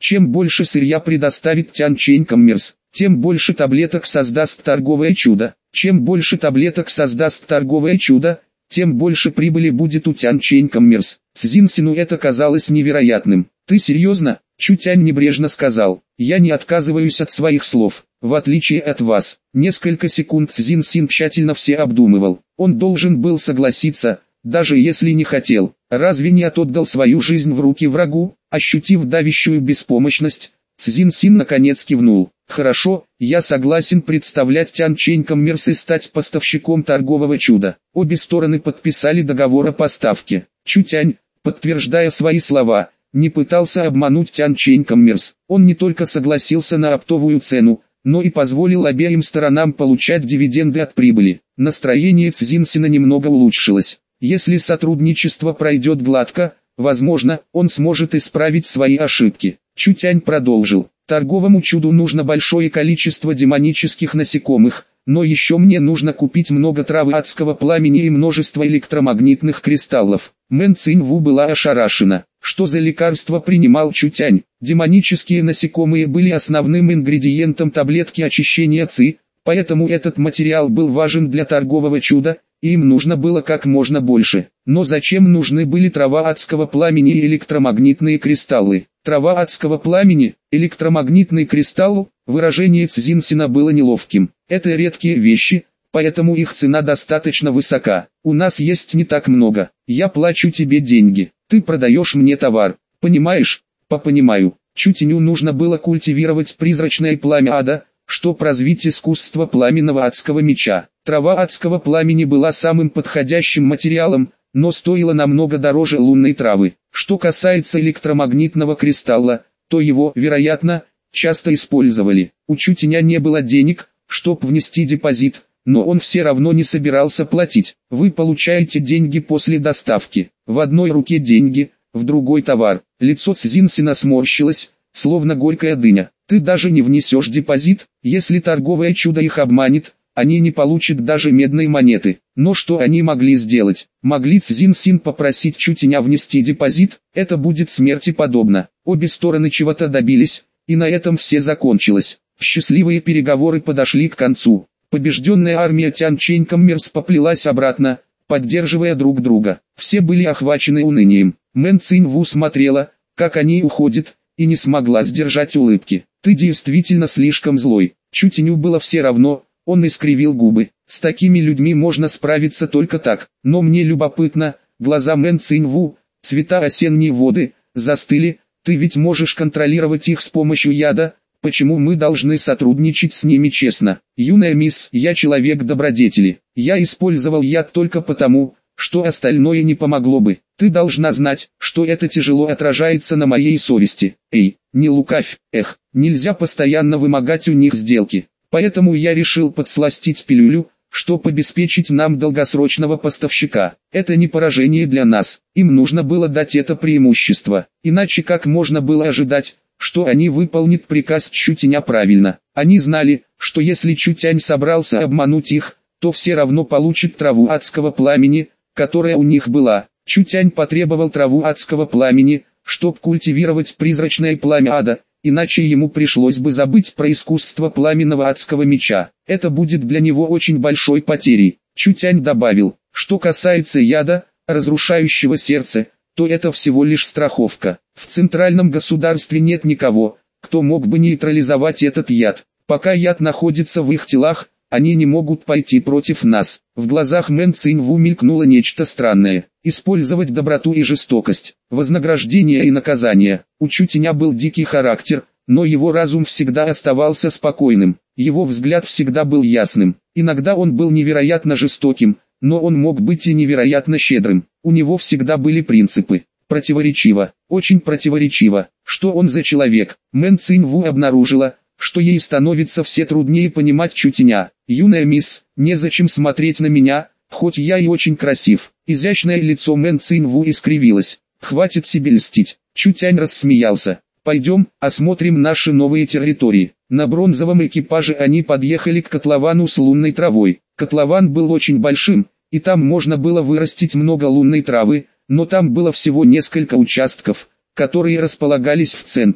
Чем больше сырья предоставит Тянь-Чэнь Коммерс, тем больше таблеток создаст торговое чудо. Чем больше таблеток создаст торговое чудо, тем больше прибыли будет у Тянь-Чэнь Коммерс. Цзиньсину это казалось невероятным. «Ты серьезно?» Чутянь небрежно сказал. «Я не отказываюсь от своих слов, в отличие от вас». Несколько секунд Цзиньсин тщательно все обдумывал. Он должен был согласиться, даже если не хотел. Разве не отдал свою жизнь в руки врагу? Ощутив давящую беспомощность, Цзиньсин наконец кивнул. «Хорошо, я согласен представлять Тянь-Чэнь Коммерс и стать поставщиком торгового чуда». Обе стороны подписали договор о поставке. Чутянь, подтверждая свои слова, не пытался обмануть Тянь-Чэнь Коммерс. Он не только согласился на оптовую цену, но и позволил обеим сторонам получать дивиденды от прибыли. Настроение Цзиньсина немного улучшилось. Если сотрудничество пройдет гладко, возможно, он сможет исправить свои ошибки. Чутянь продолжил. Торговому чуду нужно большое количество демонических насекомых, но еще мне нужно купить много травы адского пламени и множество электромагнитных кристаллов. Мэн Циньву была ошарашена. Что за лекарство принимал Чутянь? Демонические насекомые были основным ингредиентом таблетки очищения ЦИ, поэтому этот материал был важен для торгового чуда, и им нужно было как можно больше. Но зачем нужны были трава адского пламени и электромагнитные кристаллы? Трава адского пламени, электромагнитный кристалл, выражение Цзиньсина было неловким. Это редкие вещи, поэтому их цена достаточно высока. У нас есть не так много. Я плачу тебе деньги. Ты продаешь мне товар. Понимаешь? Понимаю. Чутяню нужно было культивировать призрачное пламя ада, чтобы развить искусство пламенного адского меча. Трава адского пламени была самым подходящим материалом, но стоила намного дороже лунной травы. Что касается электромагнитного кристалла, то его, вероятно, часто использовали. У Чутяня не было денег, чтобы внести депозит, но он все равно не собирался платить. Вы получаете деньги после доставки. В одной руке деньги, в другой товар. Лицо Цзиньсина сморщилось, словно горькая дыня. Ты даже не внесешь депозит, если торговое чудо их обманет, они не получат даже медной монеты. Но что они могли сделать? Могли Цзиньсин попросить Чутяня внести депозит? Это будет смерти подобно. Обе стороны чего-то добились, и на этом все закончилось. Счастливые переговоры подошли к концу. Побежденная армия Тянь-Чэнь Коммерс поплелась обратно, поддерживая друг друга. Все были охвачены унынием. Мэн Циньву смотрела, как они уходят, и не смогла сдержать улыбки. «Ты действительно слишком злой». Чутяню было все равно, он искривил губы. «С такими людьми можно справиться только так. Но мне любопытно». Глаза Мэн Циньву, цвета осенней воды, застыли. «Ты ведь можешь контролировать их с помощью яда. Почему мы должны сотрудничать с ними честно?» «Юная мисс, я человек добродетели. Я использовал яд только потому, что остальное не помогло бы. Ты должна знать, что это тяжело отражается на моей совести. Эй, не лукавь, нельзя постоянно вымогать у них сделки. Поэтому я решил подсластить пилюлю, чтобы обеспечить нам долгосрочного поставщика. Это не поражение для нас, им нужно было дать это преимущество. Иначе как можно было ожидать, что они выполнят приказ Чутяня правильно? Они знали, что если Чутянь собрался обмануть их, то все равно получит траву адского пламени, которая у них была. Чутянь потребовал траву адского пламени, чтобы культивировать призрачное пламя ада, иначе ему пришлось бы забыть про искусство пламенного адского меча. Это будет для него очень большой потерей. Чутянь добавил, что касается яда, разрушающего сердце, то это всего лишь страховка. В центральном государстве нет никого, кто мог бы нейтрализовать этот яд. Пока яд находится в их телах, они не могут пойти против нас. В глазах Мэн Циньву мелькнуло нечто странное. Использовать доброту и жестокость, вознаграждение и наказание. У Чутяня был дикий характер, но его разум всегда оставался спокойным. Его взгляд всегда был ясным. Иногда он был невероятно жестоким, но он мог быть и невероятно щедрым. У него всегда были принципы. Противоречиво, очень противоречиво. Что он за человек? Мэн Циньву обнаружила, что ей становится все труднее понимать Чутяня. «Юная мисс, незачем смотреть на меня, хоть я и очень красив». Изящное лицо Мэн Циньву искривилось. «Хватит себе льстить». Чутянь рассмеялся. «Пойдем, осмотрим наши новые территории». На бронзовом экипаже они подъехали к котловану с лунной травой. Котлован был очень большим, и там можно было вырастить много лунной травы, но там было всего несколько участков, которые располагались в центре.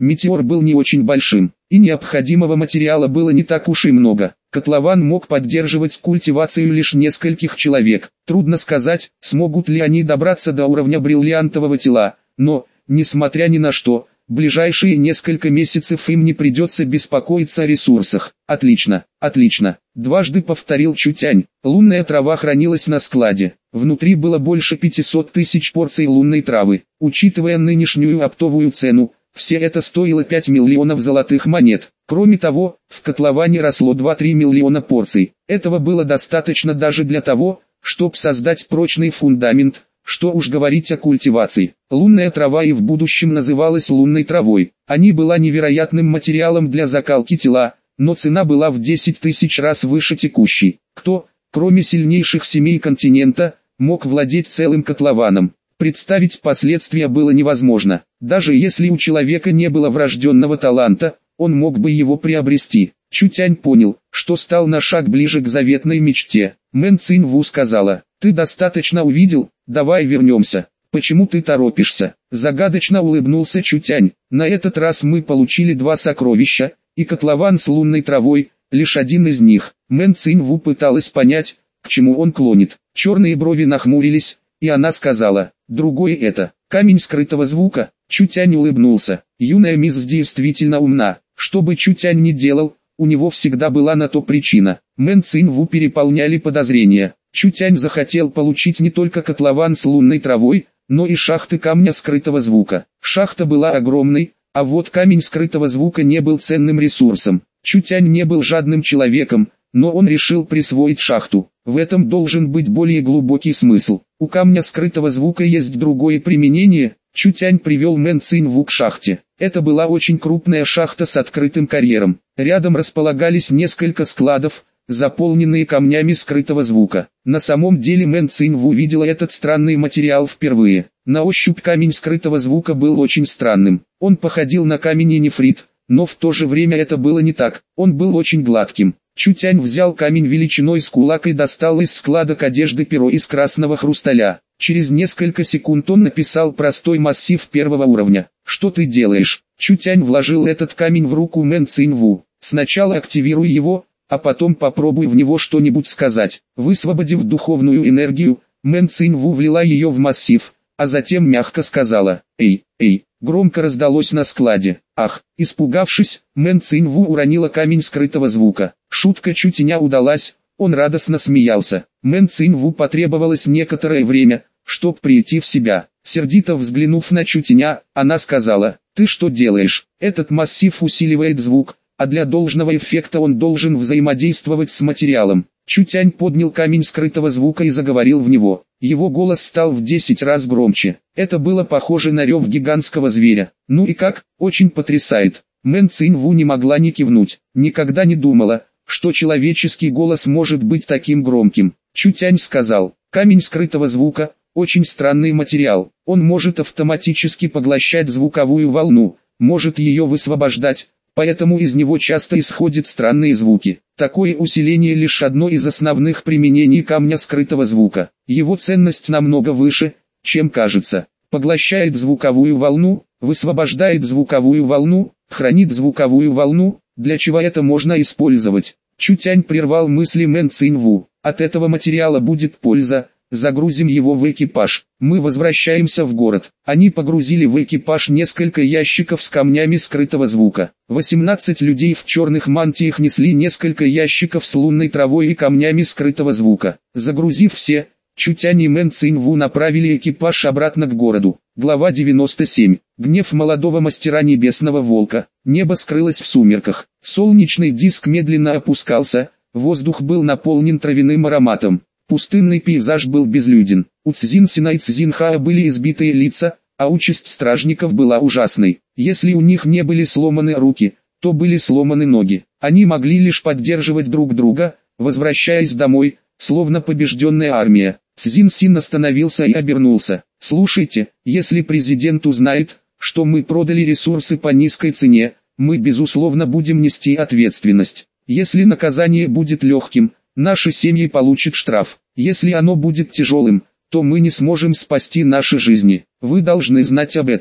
Метеор был не очень большим, и необходимого материала было не так уж и много. Котлован мог поддерживать культивацию лишь нескольких человек. Трудно сказать, смогут ли они добраться до уровня бриллиантового тела, но, несмотря ни на что, ближайшие несколько месяцев им не придется беспокоиться о ресурсах. Отлично, отлично. Дважды повторил Чутянь. Лунная трава хранилась на складе. Внутри было больше 500 тысяч порций лунной травы. Учитывая нынешнюю оптовую цену, все это стоило 5 миллионов золотых монет. Кроме того, в котловане росло 2-3 миллиона порций. Этого было достаточно даже для того, чтобы создать прочный фундамент. Что уж говорить о культивации. Лунная трава и в будущем называлась лунной травой. Они была невероятным материалом для закалки тела, но цена была в 10 тысяч раз выше текущей. Кто, кроме сильнейших семей континента, мог владеть целым котлованом? Представить последствия было невозможно. Даже если у человека не было врожденного таланта, он мог бы его приобрести. Чутянь понял, что стал на шаг ближе к заветной мечте. Мэн Циньву сказала: «Ты достаточно увидел, давай вернемся. Почему ты торопишься?» Загадочно улыбнулся Чутянь. «На этот раз мы получили 2 сокровища, и котлован с лунной травой, лишь один из них». Мэн Циньву пыталась понять, к чему он клонит. Черные брови нахмурились, и она сказала: «Другой это, камень скрытого звука». Чутянь улыбнулся. Юная мисс действительно умна. Что бы Чутянь ни делал, у него всегда была на то причина. Мэн Циньву переполняли подозрения. Чутянь захотел получить не только котлован с лунной травой, но и шахты камня скрытого звука. Шахта была огромной, а вот камень скрытого звука не был ценным ресурсом. Чутянь не был жадным человеком, но он решил присвоить шахту. В этом должен быть более глубокий смысл. У камня скрытого звука есть другое применение. Чутянь привел Мэн Циньву к шахте. Это была очень крупная шахта с открытым карьером. Рядом располагались несколько складов, заполненные камнями скрытого звука. На самом деле Мэн Циньву видела этот странный материал впервые. На ощупь камень скрытого звука был очень странным. Он походил на камень и нефрит, но в то же время это было не так. Он был очень гладким. Чутянь взял камень величиной с кулак и достал из складок одежды перо из красного хрусталя. Через несколько секунд он написал простой массив первого уровня. «Что ты делаешь?» Чутянь вложил этот камень в руку Мэн Циньву. «Сначала активируй его, а потом попробуй в него что-нибудь сказать». Высвободив духовную энергию, Мэн Циньву влила ее в массив, а затем мягко сказала: «Эй, эй!» Громко раздалось на складе. «Ах!» Испугавшись, Мэн Циньву уронила камень скрытого звука. Шутка Чутяня удалась, он радостно смеялся. Мэн Циньву потребовалось некоторое время, чтобы прийти в себя. Сердито взглянув на Чутяня, она сказала: «Ты что делаешь? Этот массив усиливает звук, а для должного эффекта он должен взаимодействовать с материалом». Чутянь поднял камень скрытого звука и заговорил в него. Его голос стал в 10 раз громче. Это было похоже на рев гигантского зверя. «Ну и как? Очень потрясает». Мэн Циньву не могла не кивнуть. Никогда не думала, что человеческий голос может быть таким громким. Чутянь сказал: «Камень скрытого звука – очень странный материал. Он может автоматически поглощать звуковую волну, может ее высвобождать, поэтому из него часто исходят странные звуки. Такое усиление лишь одно из основных применений камня скрытого звука. Его ценность намного выше, чем кажется. Поглощает звуковую волну, высвобождает звуковую волну, хранит звуковую волну. Для чего это можно использовать?» Чутянь прервал мысли Мэн Циньву. «От этого материала будет польза. Загрузим его в экипаж. Мы возвращаемся в город». Они погрузили в экипаж несколько ящиков с камнями скрытого звука. 18 людей в черных мантиях несли несколько ящиков с лунной травой и камнями скрытого звука. Загрузив все, Чутянь и Мэн Циньву направили экипаж обратно к городу. Глава 97. Гнев молодого мастера небесного волка. Небо скрылось в сумерках. Солнечный диск медленно опускался, воздух был наполнен травяным ароматом. Пустынный пейзаж был безлюден. У Цзиньсина и Цзиньхаа были избитые лица, а участь стражников была ужасной. Если у них не были сломаны руки, то были сломаны ноги. Они могли лишь поддерживать друг друга, возвращаясь домой, словно побежденная армия. Цзиньсин остановился и обернулся. «Слушайте, если президент узнает, что мы продали ресурсы по низкой цене, мы безусловно будем нести ответственность. Если наказание будет легким, наши семьи получат штраф. Если оно будет тяжелым, то мы не сможем спасти наши жизни. Вы должны знать об этом».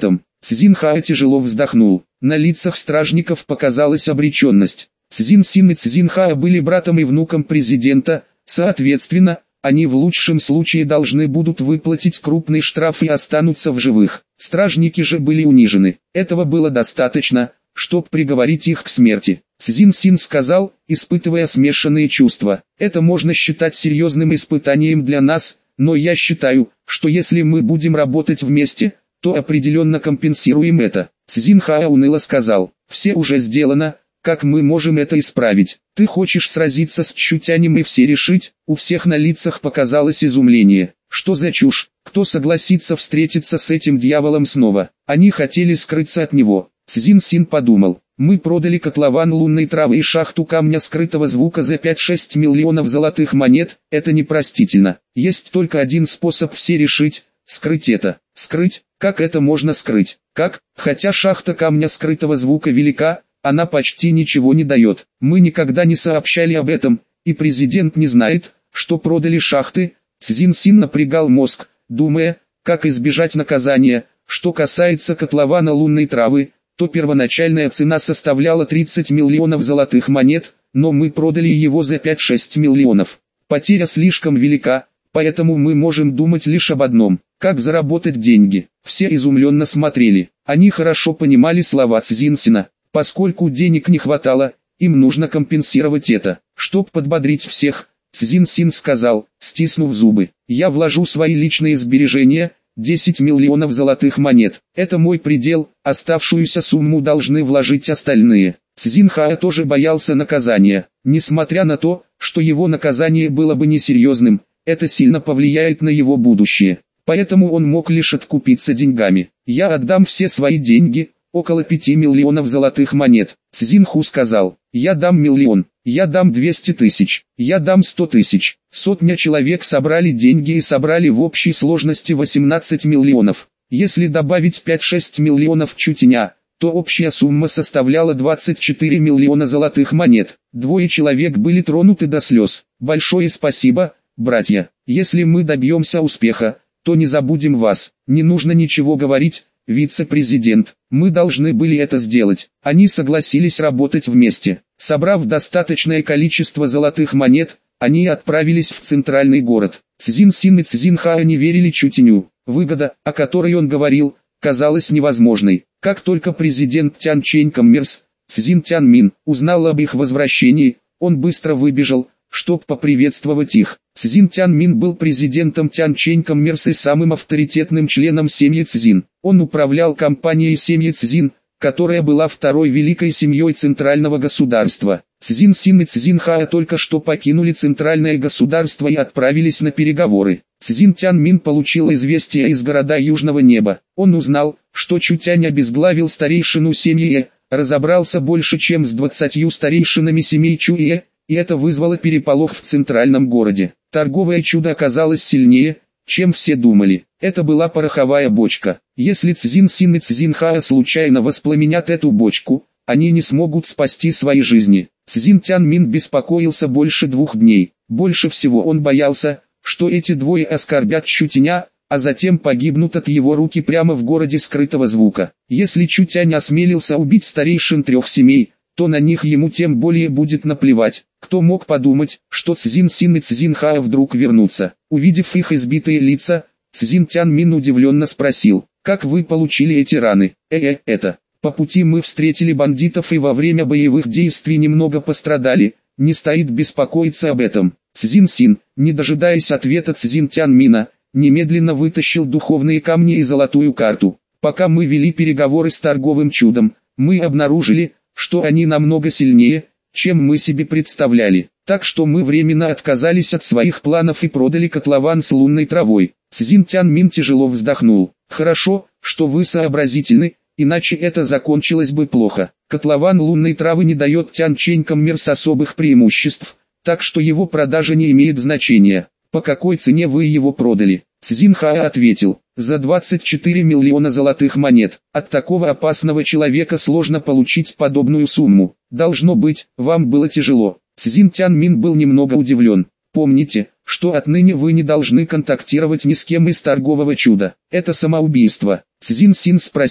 Цзин Хао тяжело вздохнул. На лицах стражников показалась обреченность. Цзин Син и Цзин Хао были братом и внуком президента, соответственно, они в лучшем случае должны будут выплатить крупный штраф и останутся в живых. Стражники же были унижены. Этого было достаточно, чтобы приговорить их к смерти. Цзин Син сказал, испытывая смешанные чувства. Это можно считать серьезным испытанием для нас, но я считаю, что если мы будем работать вместе, то определенно компенсируем это. Цзин Хао уныло сказал, все уже сделано, как мы можем это исправить? Ты хочешь сразиться с Чутянем и все решить? У всех на лицах показалось изумление. Что за чушь? Кто согласится встретиться с этим дьяволом снова? Они хотели скрыться от него. Цзин Син подумал, мы продали котлован лунной травы и шахту камня скрытого звука за 5-6 миллионов золотых монет, это непростительно. Есть только один способ все решить, скрыть это. Скрыть? Как это можно скрыть? Как? Хотя шахта камня скрытого звука велика, она почти ничего не дает. Мы никогда не сообщали об этом, и президент не знает, что продали шахты. Цзин Син напрягал мозг, думая, как избежать наказания. Что касается котлована лунной травы, то первоначальная цена составляла 30 миллионов золотых монет, но мы продали его за 5-6 миллионов. Потеря слишком велика, поэтому мы можем думать лишь об одном – как заработать деньги. Все изумленно смотрели. Они хорошо понимали слова Цзин Сина. Поскольку денег не хватало, им нужно компенсировать это. Чтоб подбодрить всех, Цзин Син сказал, стиснув зубы, я вложу свои личные сбережения, 10 миллионов золотых монет. Это мой предел, оставшуюся сумму должны вложить остальные. Цзин Хао тоже боялся наказания. Несмотря на то, что его наказание было бы несерьезным, это сильно повлияет на его будущее. Поэтому он мог лишь откупиться деньгами. Я отдам все свои деньги, около 5 миллионов золотых монет. Цзин Ху сказал, я дам миллион, я дам 200 тысяч, я дам 100 тысяч. Сотня человек собрали деньги и собрали в общей сложности 18 миллионов. Если добавить 5-6 миллионов Чутяня, то общая сумма составляла 24 миллиона золотых монет. Двое человек были тронуты до слез. Большое спасибо, братья. Если мы добьемся успеха, то не забудем вас. Не нужно ничего говорить, вице-президент. Мы должны были это сделать. Они согласились работать вместе. Собрав достаточное количество золотых монет, они отправились в центральный город. Цзин Син и Цзин Хао не верили Чутяню. Выгода, о которой он говорил, казалась невозможной. Как только президент Тян Чэнь Коммерс, Цзин Тяньмин, узнал об их возвращении, он быстро выбежал, чтобы поприветствовать их. Цзин Тяньмин был президентом Тян Чэнь Коммерс и самым авторитетным членом семьи Цзин. Он управлял компанией семьи Цзин, которая была второй великой семьей центрального государства. Цзин Син и Цзин Хао только что покинули центральное государство и отправились на переговоры. Цзин Тяньмин получил известие из города Южного Неба. Он узнал, что Чутянь обезглавил старейшину семьи, разобрался больше чем с 20 старейшинами семей Чуэ, и это вызвало переполох в центральном городе. Торговое чудо оказалось сильнее, чем все думали. Это была пороховая бочка. Если Цзин Син и Цзин Хао случайно воспламенят эту бочку, они не смогут спасти свои жизни. Цзин Тяньмин беспокоился больше 2 дней. Больше всего он боялся, что эти двое оскорбят Чутяня, а затем погибнут от его руки прямо в городе скрытого звука. Если Чутянь осмелился убить старейшин 3 семей, то на них ему тем более будет наплевать. Кто мог подумать, что Цзин Син и Цзин Хао вдруг вернутся? Увидев их избитые лица, Цзин Тяньмин удивленно спросил, как вы получили эти раны? Это. По пути мы встретили бандитов и во время боевых действий немного пострадали, не стоит беспокоиться об этом. Цзин Син, не дожидаясь ответа Цзин Тяньмина, немедленно вытащил духовные камни и золотую карту. Пока мы вели переговоры с торговым чудом, мы обнаружили, что они намного сильнее, чем мы себе представляли. Так что мы временно отказались от своих планов и продали котлован с лунной травой. Цзин Тяньмин тяжело вздохнул. Хорошо, что вы сообразительны, иначе это закончилось бы плохо. Котлован лунной травы не дает Тян Чэнь Коммерс особых преимуществ, так что его продажа не имеет значения. По какой цене вы его продали? Цзин Хао ответил, за 24 миллиона золотых монет. От такого опасного человека сложно получить подобную сумму. Должно быть, вам было тяжело. Цзин Тяньмин был немного удивлен. Помните, что отныне вы не должны контактировать ни с кем из торгового чуда. Это самоубийство. Цзин Син спросил,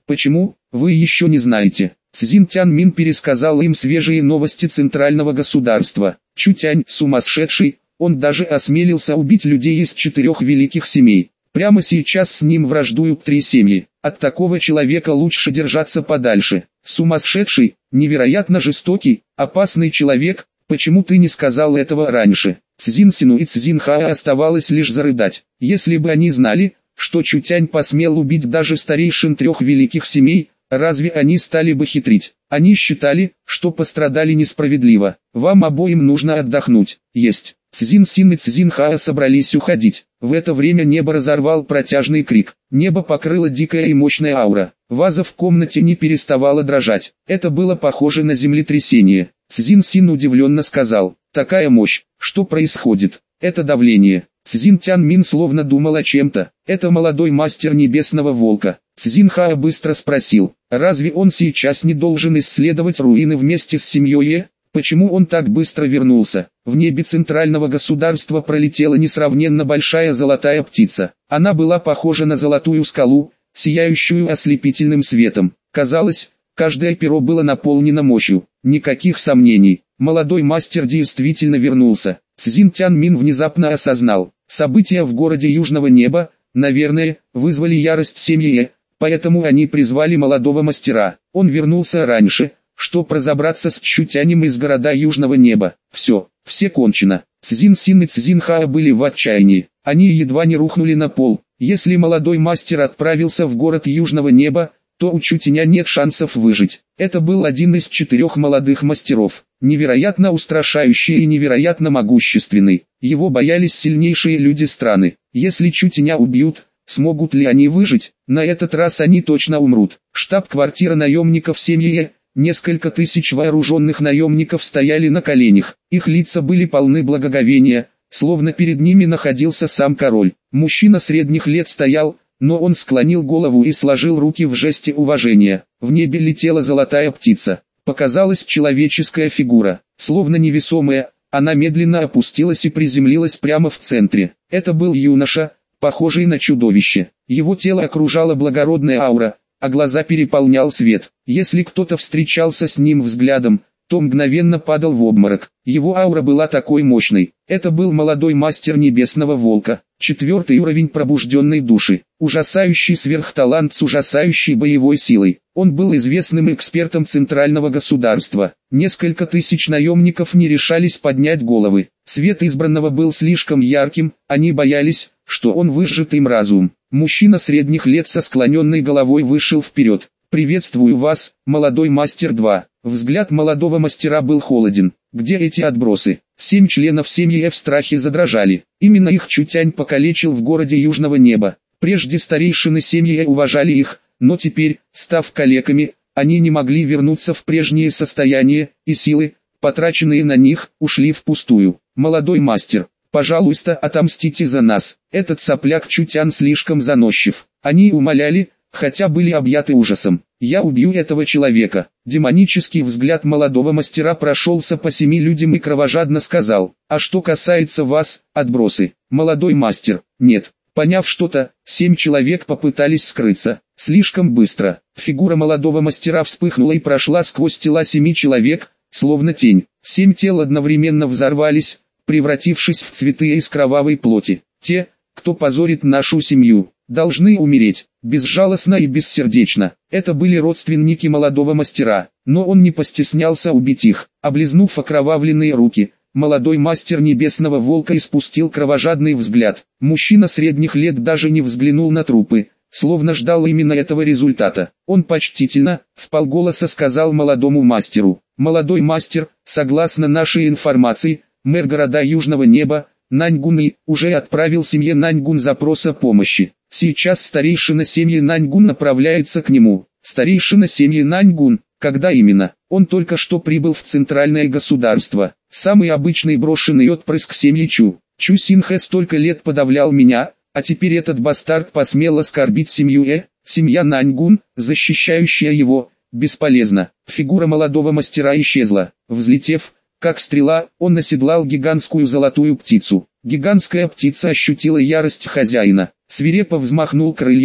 Почему, вы еще не знаете. Цзин Тяньмин пересказал им свежие новости центрального государства. Чутянь, сумасшедший, он даже осмелился убить людей из 4 великих семей. Прямо сейчас с ним враждуют 3 семьи. От такого человека лучше держаться подальше. Сумасшедший, невероятно жестокий, опасный человек, почему ты не сказал этого раньше? Цзин Сину и Цзин Хао оставалось лишь зарыдать. Если бы они знали, что Чутянь посмел убить даже старейшин 3 великих семей, разве они стали бы хитрить? Они считали, что пострадали несправедливо. Вам обоим нужно отдохнуть. Есть. Цзин Син и Цзин Хао собрались уходить. В это время небо разорвал протяжный крик. Небо покрыла дикая и мощная аура. Ваза в комнате не переставала дрожать. Это было похоже на землетрясение. Цзин Син удивленно сказал: «Такая мощь, что происходит? Это давление». Цзин Тяньмин словно думал о чем-то. «Это молодой мастер Небесного Волка». Цзин Хао быстро спросил: «Разве он сейчас не должен исследовать руины вместе с семьей? Почему он так быстро вернулся?» В небе центрального государства пролетела несравненно большая золотая птица. Она была похожа на золотую скалу, сияющую ослепительным светом. Казалось, каждое перо было наполнено мощью. Никаких сомнений, молодой мастер действительно вернулся. Цзин Тяньмин внезапно осознал: события в городе Южного Неба, наверное, вызвали ярость семьи, поэтому они призвали молодого мастера. Он вернулся раньше, чтобы разобраться с Чутянем из города Южного Неба. Все кончено. Цзин Син и Цзин Хао были в отчаянии. Они едва не рухнули на пол. Если молодой мастер отправился в город Южного Неба, то у Чутяня нет шансов выжить. Это был один из 4 молодых мастеров, невероятно устрашающий и невероятно могущественный. Его боялись сильнейшие люди страны. Если Чутяня убьют, смогут ли они выжить? На этот раз они точно умрут. Штаб-квартира наемников семьи. Несколько тысяч вооруженных наемников стояли на коленях. Их лица были полны благоговения, словно перед ними находился сам король. Мужчина средних лет стоял, но он склонил голову и сложил руки в жесте уважения. В небе летела золотая птица. Показалась человеческая фигура, словно невесомая, она медленно опустилась и приземлилась прямо в центре. Это был юноша, похожий на чудовище. Его тело окружала благородная аура, а глаза переполнял свет. Если кто-то встречался с ним взглядом, то мгновенно падал в обморок. Его аура была такой мощной. Это был молодой мастер Небесного Волка, 4-й уровень пробужденной души. Ужасающий сверхталант с ужасающей боевой силой. Он был известным экспертом центрального государства. Несколько тысяч наемников не решались поднять головы. Свет избранного был слишком ярким, они боялись, что он выжжет им разум. Мужчина средних лет со склоненной головой вышел вперед. «Приветствую вас, молодой мастер 2». Взгляд молодого мастера был холоден. «Где эти отбросы?» 7 членов семьи в страхе задрожали. Именно их Чутянь покалечил в городе Южного Неба. Прежде старейшины семьи уважали их, но теперь, став калеками, они не могли вернуться в прежнее состояние, и силы, потраченные на них, ушли впустую. «Молодой мастер, пожалуйста, отомстите за нас». Этот сопляк Чутян слишком заносчив. Они умоляли, хотя были объяты ужасом. «Я убью этого человека». Демонический взгляд молодого мастера прошелся по 7 людям и кровожадно сказал: «А что касается вас, отбросы, молодой мастер, нет». Поняв что-то, 7 человек попытались скрыться. Слишком быстро. Фигура молодого мастера вспыхнула и прошла сквозь тела 7 человек, словно тень. 7 тел одновременно взорвались, превратившись в цветы из кровавой плоти. Те, кто позорит нашу семью, должны умереть, безжалостно и бессердечно. Это были родственники молодого мастера, но он не постеснялся убить их. Облизнув окровавленные руки, молодой мастер Небесного Волка испустил кровожадный взгляд. Мужчина средних лет даже не взглянул на трупы, словно ждал именно этого результата. Он почтительно, вполголоса сказал молодому мастеру: «Молодой мастер, согласно нашей информации, мэр города Южного Неба, Наньгун уже отправил семье Наньгун запрос о помощи. Сейчас старейшина семьи Наньгун направляется к нему». Старейшина семьи Наньгун, когда именно? Он только что прибыл в центральное государство. Самый обычный брошенный отпрыск семьи Чу. Чу Синхэ столько лет подавлял меня, а теперь этот бастард посмел оскорбить семью семья Наньгун, защищающая его, бесполезно. Фигура молодого мастера исчезла. Взлетев, как стрела, он оседлал гигантскую золотую птицу. Гигантская птица ощутила ярость хозяина, свирепо взмахнул крыльями,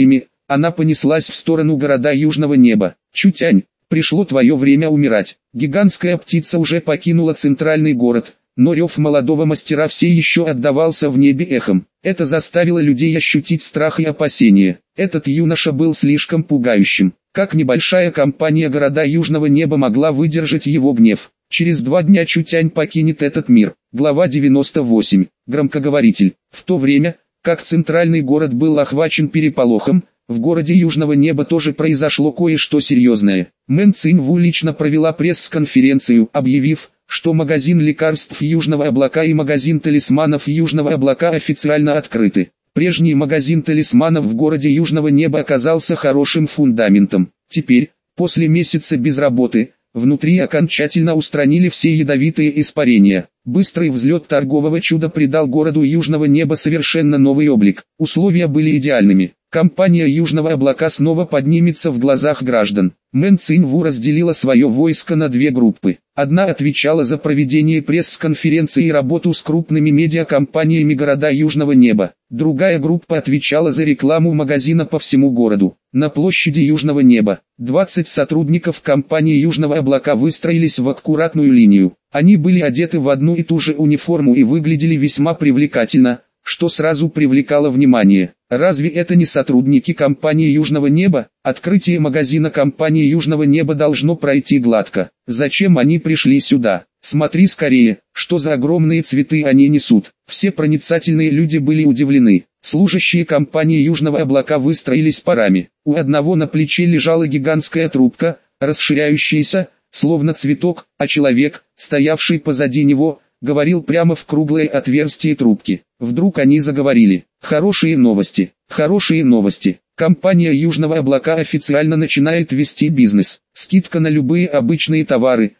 Она понеслась в сторону города Южного неба. Чутянь, пришло твое время умирать. Гигантская птица уже покинула центральный город, но рев молодого мастера все еще отдавался в небе эхом. Это заставило людей ощутить страх и опасение. Этот юноша был слишком пугающим. Как небольшая компания города Южного неба могла выдержать его гнев? Через 2 дня Чутянь покинет этот мир. Глава 98. Громкоговоритель. В то время, как центральный город был охвачен переполохом, в городе Южного неба тоже произошло кое-что серьезное. Мэн Циньву лично провела пресс-конференцию, объявив, что магазин лекарств Южного облака и магазин талисманов Южного облака официально открыты. Прежний магазин талисманов в городе Южного неба оказался хорошим фундаментом. Теперь, после месяца без работы, внутри окончательно устранили все ядовитые испарения. Быстрый взлет торгового чуда придал городу Южного неба совершенно новый облик. Условия были идеальными. Компания Южного облака снова поднимется в глазах граждан. Мэн Циньву разделила свое войско на 2 группы. Одна отвечала за проведение пресс-конференций и работу с крупными медиакомпаниями города Южного неба. Другая группа отвечала за рекламу магазина по всему городу. На площади Южного неба 20 сотрудников компании Южного облака выстроились в аккуратную линию. Они были одеты в одну и ту же униформу и выглядели весьма привлекательно, что сразу привлекало внимание. Разве это не сотрудники компании Южного неба? Открытие магазина компании Южного неба должно пройти гладко. Зачем они пришли сюда? Смотри скорее, что за огромные цветы они несут. Все проницательные люди были удивлены. Служащие компании Южного облака выстроились парами. У одного на плече лежала гигантская трубка, расширяющаяся, словно цветок, а человек, стоявший позади него, говорил прямо в круглое отверстие трубки. Вдруг они заговорили. Хорошие новости, хорошие новости. Компания Южного облака официально начинает вести бизнес. Скидка на любые обычные товары,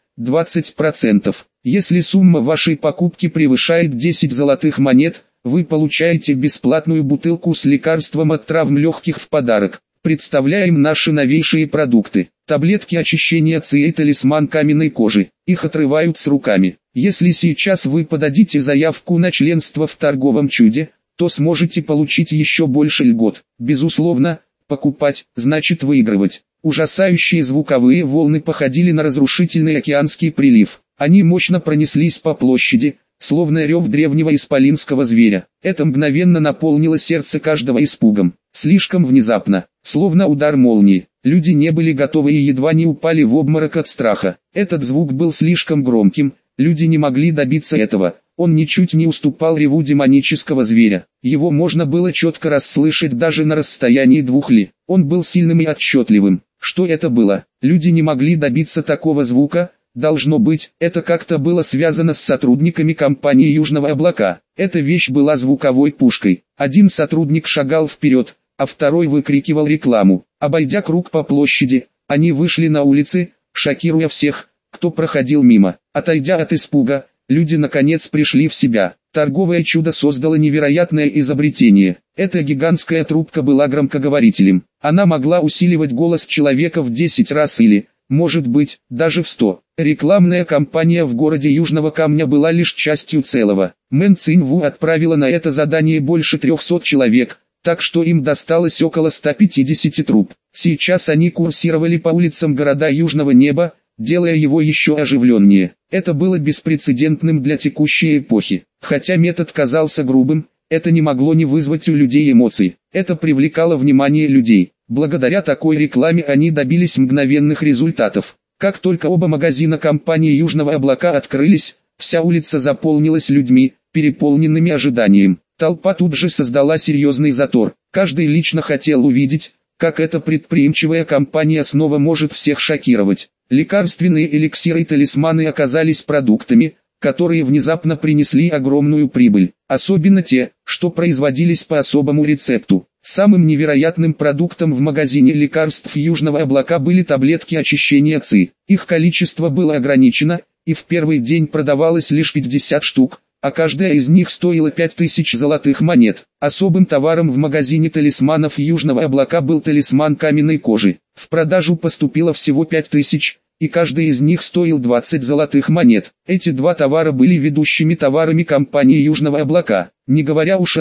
20%. Если сумма вашей покупки превышает 10 золотых монет, вы получаете бесплатную бутылку с лекарством от травм легких в подарок. Представляем наши новейшие продукты. Таблетки очищения ЦИ и талисман каменной кожи. Их отрывают с руками. Если сейчас вы подадите заявку на членство в торговом чуде, то сможете получить еще больше льгот. Безусловно, покупать значит выигрывать. Ужасающие звуковые волны походили на разрушительный океанский прилив. Они мощно пронеслись по площади, словно рев древнего исполинского зверя. Это мгновенно наполнило сердце каждого испугом. Слишком внезапно, словно удар молнии. Люди не были готовы и едва не упали в обморок от страха. Этот звук был слишком громким, люди не могли добиться этого. Он ничуть не уступал реву демонического зверя. Его можно было четко расслышать даже на расстоянии 2 ли. Он был сильным и отчетливым. Что это было? Люди не могли добиться такого звука. Должно быть, это как-то было связано с сотрудниками компании Южного облака. Эта вещь была звуковой пушкой. Один сотрудник шагал вперед, а второй выкрикивал рекламу. Обойдя круг по площади, они вышли на улицы, шокируя всех, кто проходил мимо. Отойдя от испуга, люди наконец пришли в себя. Торговое чудо создало невероятное изобретение. Эта гигантская трубка была громкоговорителем. Она могла усиливать голос человека в 10 раз или, может быть, даже в 100. Рекламная кампания в городе Южного Камня была лишь частью целого. Мэн Циньву отправила на это задание больше 300 человек, так что им досталось около 150 труб. Сейчас они курсировали по улицам города Южного неба, делая его еще оживленнее. Это было беспрецедентным для текущей эпохи. Хотя метод казался грубым, это не могло не вызвать у людей эмоций. Это привлекало внимание людей. Благодаря такой рекламе они добились мгновенных результатов. Как только оба магазина компании Южного облака открылись, вся улица заполнилась людьми, переполненными ожиданием. Толпа тут же создала серьезный затор. Каждый лично хотел увидеть, как эта предприимчивая компания снова может всех шокировать. Лекарственные эликсиры и талисманы оказались продуктами, которые внезапно принесли огромную прибыль. Особенно те, что производились по особому рецепту. Самым невероятным продуктом в магазине лекарств Южного облака были таблетки очищения ЦИ. Их количество было ограничено, и в первый день продавалось лишь 50 штук, а каждая из них стоила 5000 золотых монет. Особым товаром в магазине талисманов Южного облака был талисман каменной кожи. В продажу поступило всего 5000, и каждый из них стоил 20 золотых монет. Эти 2 товара были ведущими товарами компании Южного облака, не говоря уж о том,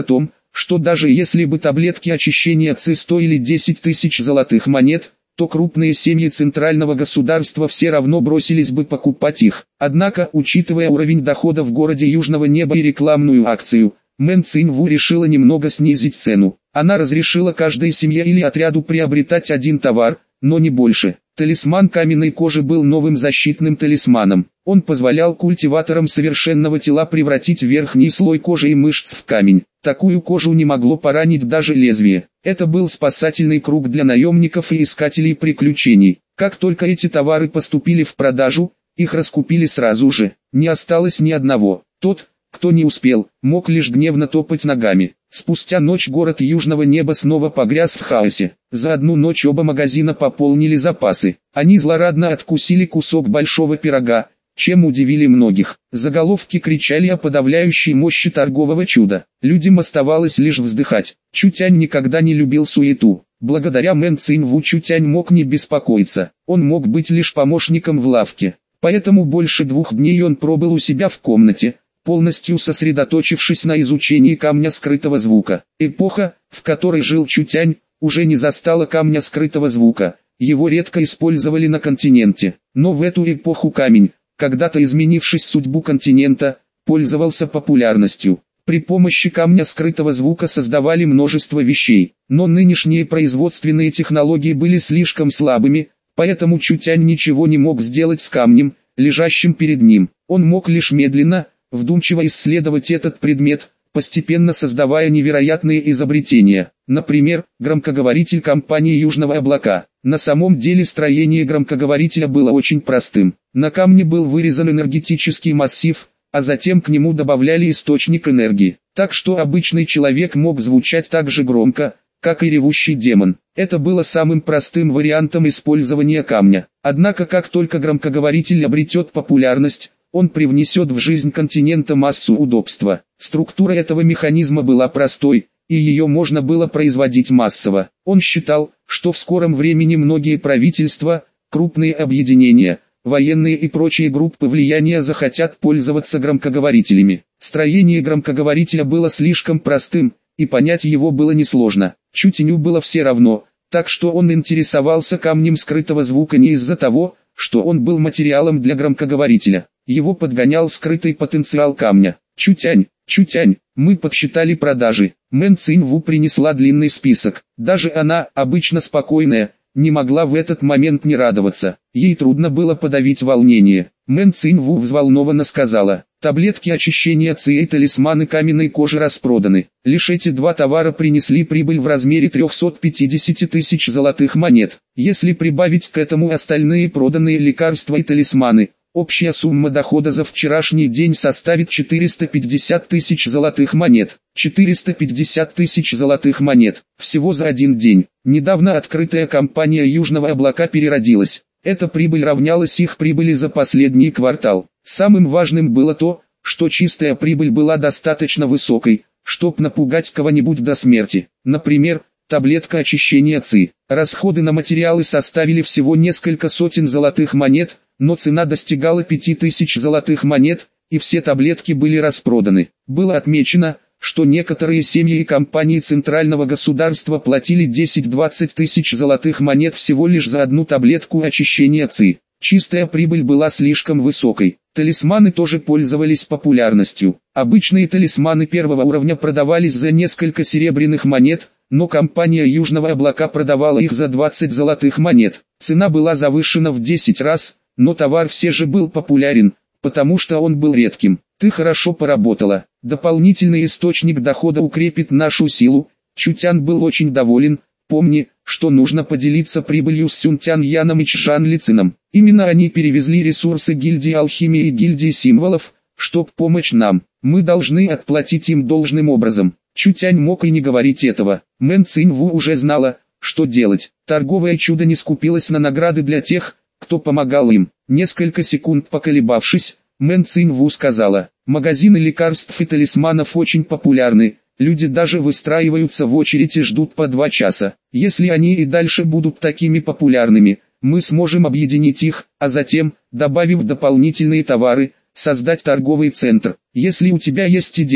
что даже если бы таблетки очищения ЦИ стоили 10 тысяч золотых монет, то крупные семьи центрального государства все равно бросились бы покупать их. Однако, учитывая уровень дохода в городе Южного Неба и рекламную акцию, Мэн Циньву решила немного снизить цену. Она разрешила каждой семье или отряду приобретать один товар, но не больше. Талисман каменной кожи был новым защитным талисманом. Он позволял культиваторам совершенного тела превратить верхний слой кожи и мышц в камень. Такую кожу не могло поранить даже лезвие. Это был спасательный круг для наемников и искателей приключений. Как только эти товары поступили в продажу, их раскупили сразу же. Не осталось ни одного. Тот, кто не успел, мог лишь гневно топать ногами. Спустя ночь город Южного Неба снова погряз в хаосе. За одну ночь оба магазина пополнили запасы. Они злорадно откусили кусок большого пирога, чем удивили многих. Заголовки кричали о подавляющей мощи торгового чуда. Людям оставалось лишь вздыхать. Чутянь никогда не любил суету. Благодаря Мэн Циньву Чутянь мог не беспокоиться. Он мог быть лишь помощником в лавке. Поэтому больше 2 дней он пробыл у себя в комнате, полностью сосредоточившись на изучении камня скрытого звука. Эпоха, в которой жил Чутянь, уже не застала камня скрытого звука. Его редко использовали на континенте. Но в эту эпоху камень, когда-то изменивший судьбу континента, пользовался популярностью. При помощи камня скрытого звука создавали множество вещей. Но нынешние производственные технологии были слишком слабыми, поэтому Чутянь ничего не мог сделать с камнем, лежащим перед ним. Он мог лишь медленно, вдумчиво исследовать этот предмет, постепенно создавая невероятные изобретения. Например, громкоговоритель компании Южного Облака. На самом деле строение громкоговорителя было очень простым. На камне был вырезан энергетический массив, а затем к нему добавляли источник энергии. Так что обычный человек мог звучать так же громко, как и ревущий демон. Это было самым простым вариантом использования камня. Однако как только громкоговоритель обретет популярность, он привнесет в жизнь континента массу удобства. Структура этого механизма была простой, и ее можно было производить массово. Он считал, что в скором времени многие правительства, крупные объединения, военные и прочие группы влияния захотят пользоваться громкоговорителями. Строение громкоговорителя было слишком простым, и понять его было несложно. Чутяню было все равно, так что он интересовался камнем скрытого звука не из-за того, что он был материалом для громкоговорителя. Его подгонял скрытый потенциал камня. Чутянь, мы подсчитали продажи. Мэн Циньву принесла длинный список. Даже она, обычно спокойная, не могла в этот момент не радоваться. Ей трудно было подавить волнение. Мэн Циньву взволнованно сказала: таблетки очищения ЦИ и талисманы каменной кожи распроданы. Лишь эти 2 товара принесли прибыль в размере 350 тысяч золотых монет. Если прибавить к этому остальные проданные лекарства и талисманы, общая сумма дохода за вчерашний день составит 450 тысяч золотых монет. 450 тысяч золотых монет. Всего за один день. Недавно открытая компания Южного Облака переродилась. Эта прибыль равнялась их прибыли за последний квартал. Самым важным было то, что чистая прибыль была достаточно высокой, чтобы напугать кого-нибудь до смерти. Например, таблетка очищения ЦИ. Расходы на материалы составили всего несколько сотен золотых монет, но цена достигала 5000 золотых монет, и все таблетки были распроданы. Было отмечено, что некоторые семьи и компании центрального государства платили 10-20 тысяч золотых монет всего лишь за одну таблетку очищения ЦИ. Чистая прибыль была слишком высокой. Талисманы тоже пользовались популярностью. Обычные талисманы первого уровня продавались за несколько серебряных монет, но компания Южного Облака продавала их за 20 золотых монет. Цена была завышена в 10 раз, но товар все же был популярен, потому что он был редким. Ты хорошо поработала. Дополнительный источник дохода укрепит нашу силу. Чутян был очень доволен. Помни, что нужно поделиться прибылью с Сюнтян Яном и Чжан Лицином. Именно они перевезли ресурсы гильдии алхимии и гильдии символов, чтоб помочь нам. Мы должны отплатить им должным образом. Чутянь мог и не говорить этого. Мэн Циньву уже знала, что делать. Торговое чудо не скупилось на награды для тех, кто помогал им. Несколько секунд поколебавшись, Мэн Циньву сказала: магазины лекарств и талисманов очень популярны. Люди даже выстраиваются в очередь и ждут по 2 часа. Если они и дальше будут такими популярными, мы сможем объединить их, а затем, добавив дополнительные товары, создать торговый центр. Если у тебя есть идеи,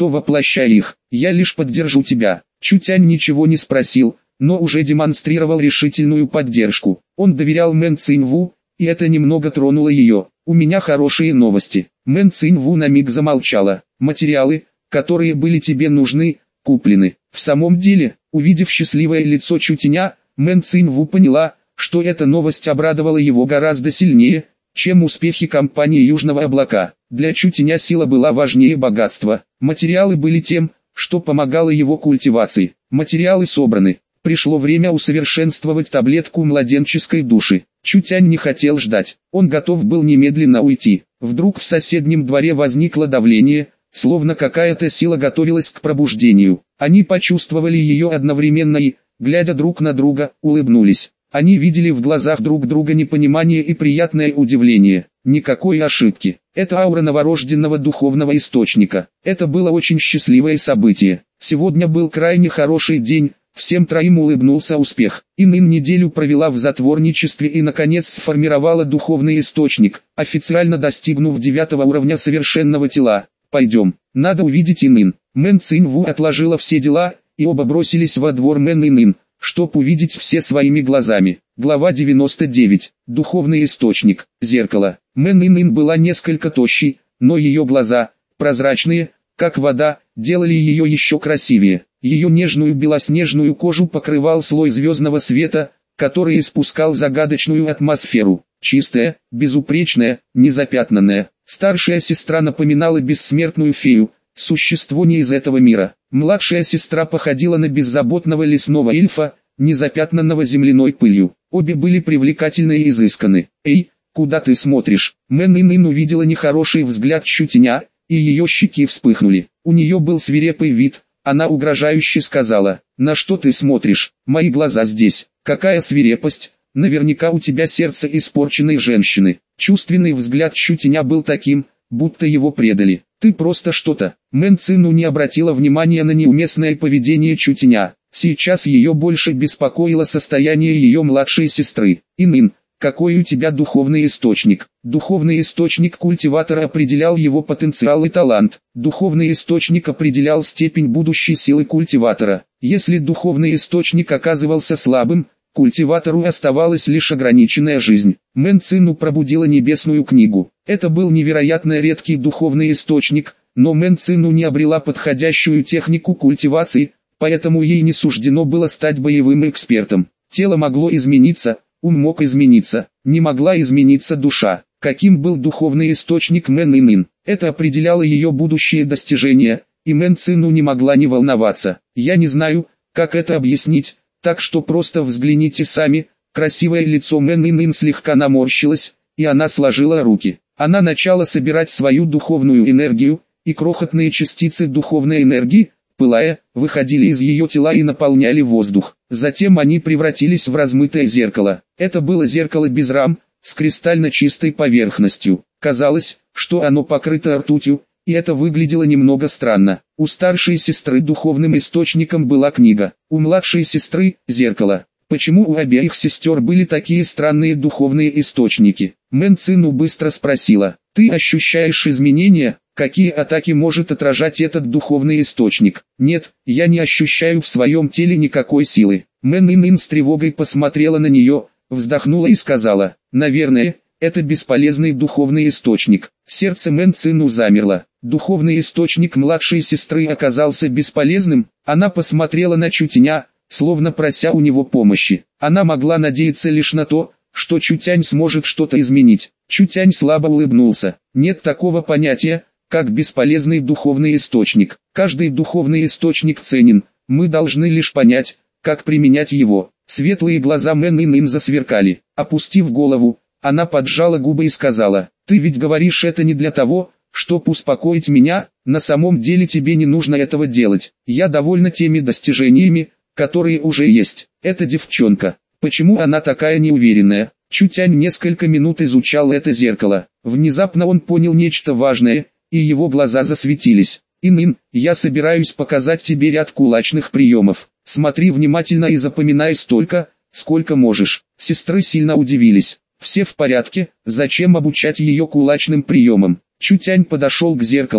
то воплощай их, я лишь поддержу тебя». Чутянь ничего не спросил, но уже демонстрировал решительную поддержку. Он доверял Мэн Циньву, и это немного тронуло ее. «У меня хорошие новости». Мэн Циньву на миг замолчала. «Материалы, которые были тебе нужны, куплены». В самом деле, увидев счастливое лицо Чутяня, Мэн Циньву поняла, что эта новость обрадовала его гораздо сильнее, чем успехи компании Южного Облака. Для Чутяня сила была важнее богатства. Материалы были тем, что помогало его культивации. Материалы собраны. Пришло время усовершенствовать таблетку младенческой души. Чутянь не хотел ждать. Он готов был немедленно уйти. Вдруг в соседнем дворе возникло давление, словно какая-то сила готовилась к пробуждению. Они почувствовали ее одновременно и, глядя друг на друга, улыбнулись. Они видели в глазах друг друга непонимание и приятное удивление. Никакой ошибки. Это аура новорожденного духовного источника. Это было очень счастливое событие. Сегодня был крайне хороший день. Всем троим улыбнулся успех. Инын неделю провела в затворничестве и наконец сформировала духовный источник, официально достигнув 9 уровня совершенного тела. «Пойдем, надо увидеть Инын». Мэн Циньву отложила все дела, и оба бросились во двор Мэн Инын, чтоб увидеть все своими глазами. Глава 99. Духовный источник. Зеркало. Мэн Инын была несколько тощей, но ее глаза, прозрачные, как вода, делали ее еще красивее. Ее нежную белоснежную кожу покрывал слой звездного света, который испускал загадочную атмосферу. Чистая, безупречная, незапятнанная. Старшая сестра напоминала бессмертную фею, существо не из этого мира. Младшая сестра походила на беззаботного лесного эльфа, незапятнанного земляной пылью. Обе были привлекательны и изысканы. «Эй, куда ты смотришь?» Мэн Инын увидела нехороший взгляд Чутяня, и ее щеки вспыхнули. У нее был свирепый вид. Она угрожающе сказала: «На что ты смотришь? Мои глаза здесь». «Какая свирепость! Наверняка у тебя сердце испорченной женщины». Чувственный взгляд Чутяня был таким, будто его предали. «Ты просто что-то». Мэн Цину не обратила внимания на неуместное поведение Чутяня. Сейчас ее больше беспокоило состояние ее младшей сестры. «Инын, какой у тебя духовный источник?» Духовный источник культиватора определял его потенциал и талант. Духовный источник определял степень будущей силы культиватора. Если духовный источник оказывался слабым, культиватору оставалась лишь ограниченная жизнь. Мэн Цину пробудила небесную книгу. Это был невероятно редкий духовный источник, но Мэн Цину не обрела подходящую технику культивации, поэтому ей не суждено было стать боевым экспертом. Тело могло измениться, ум мог измениться, не могла измениться душа. Каким был духовный источник Мэн Инын? Это определяло ее будущие достижения, и Мэн Цину не могла не волноваться. «Я не знаю, как это объяснить, так что просто взгляните сами». Красивое лицо Мэн Инын слегка наморщилось, и она сложила руки. Она начала собирать свою духовную энергию, и крохотные частицы духовной энергии, пылая, выходили из ее тела и наполняли воздух. Затем они превратились в размытое зеркало. Это было зеркало без рам, с кристально чистой поверхностью. Казалось, что оно покрыто ртутью, и это выглядело немного странно. У старшей сестры духовным источником была книга, у младшей сестры – зеркало. Почему у обеих сестер были такие странные духовные источники? Мэн Цину быстро спросила: «Ты ощущаешь изменения? Какие атаки может отражать этот духовный источник?» «Нет, я не ощущаю в своем теле никакой силы». Мэн Инын с тревогой посмотрела на нее, вздохнула и сказала: «Наверное, это бесполезный духовный источник». Сердце Мэн Цину замерло. Духовный источник младшей сестры оказался бесполезным. Она посмотрела на Чутяня, словно прося у него помощи. Она могла надеяться лишь на то, что Чутянь сможет что-то изменить. Чутянь слабо улыбнулся. «Нет такого понятия, как бесполезный духовный источник. Каждый духовный источник ценен, мы должны лишь понять, как применять его». Светлые глаза Мэн Инын засверкали. Опустив голову, она поджала губы и сказала: «Ты ведь говоришь это не для того, чтобы успокоить меня, на самом деле тебе не нужно этого делать. Я довольна теми достижениями, которые уже есть. Эта девчонка, почему она такая неуверенная?» Чутянь несколько минут изучал это зеркало. Внезапно он понял нечто важное, и его глаза засветились. «Инын, я собираюсь показать тебе ряд кулачных приемов. Смотри внимательно и запоминай столько, сколько можешь». Сестры сильно удивились. «Все в порядке, зачем обучать ее кулачным приемам?» Чутянь подошел к зеркалу,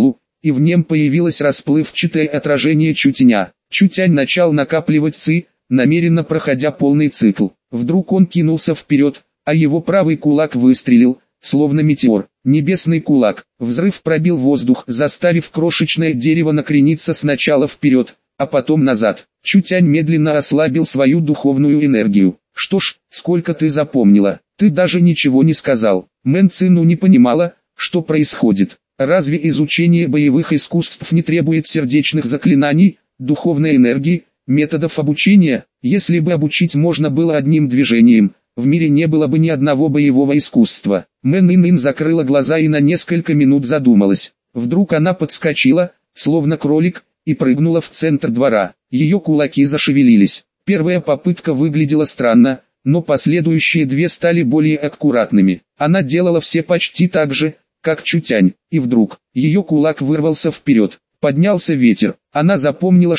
и в нем появилось расплывчатое отражение Чутяня. Чутянь начал накапливать ци, намеренно проходя полный цикл. Вдруг он кинулся вперед, а его правый кулак выстрелил, словно метеор. Небесный кулак. Взрыв пробил воздух, заставив крошечное дерево накрениться сначала вперед, а потом назад. Чутянь медленно ослабил свою духовную энергию. «Что ж, сколько ты запомнила? Ты даже ничего не сказал». Мэн Цину не понимала, что происходит. Разве изучение боевых искусств не требует сердечных заклинаний, духовной энергии, методов обучения? Если бы обучить можно было одним движением, в мире не было бы ни одного боевого искусства. Мэн Ин закрыла глаза и на несколько минут задумалась. Вдруг она подскочила, словно кролик, и прыгнула в центр двора. Ее кулаки зашевелились. Первая попытка выглядела странно, но последующие две стали более аккуратными. Она делала все почти так же, как Чутянь, и вдруг, ее кулак вырвался вперед. Поднялся ветер. Она запомнила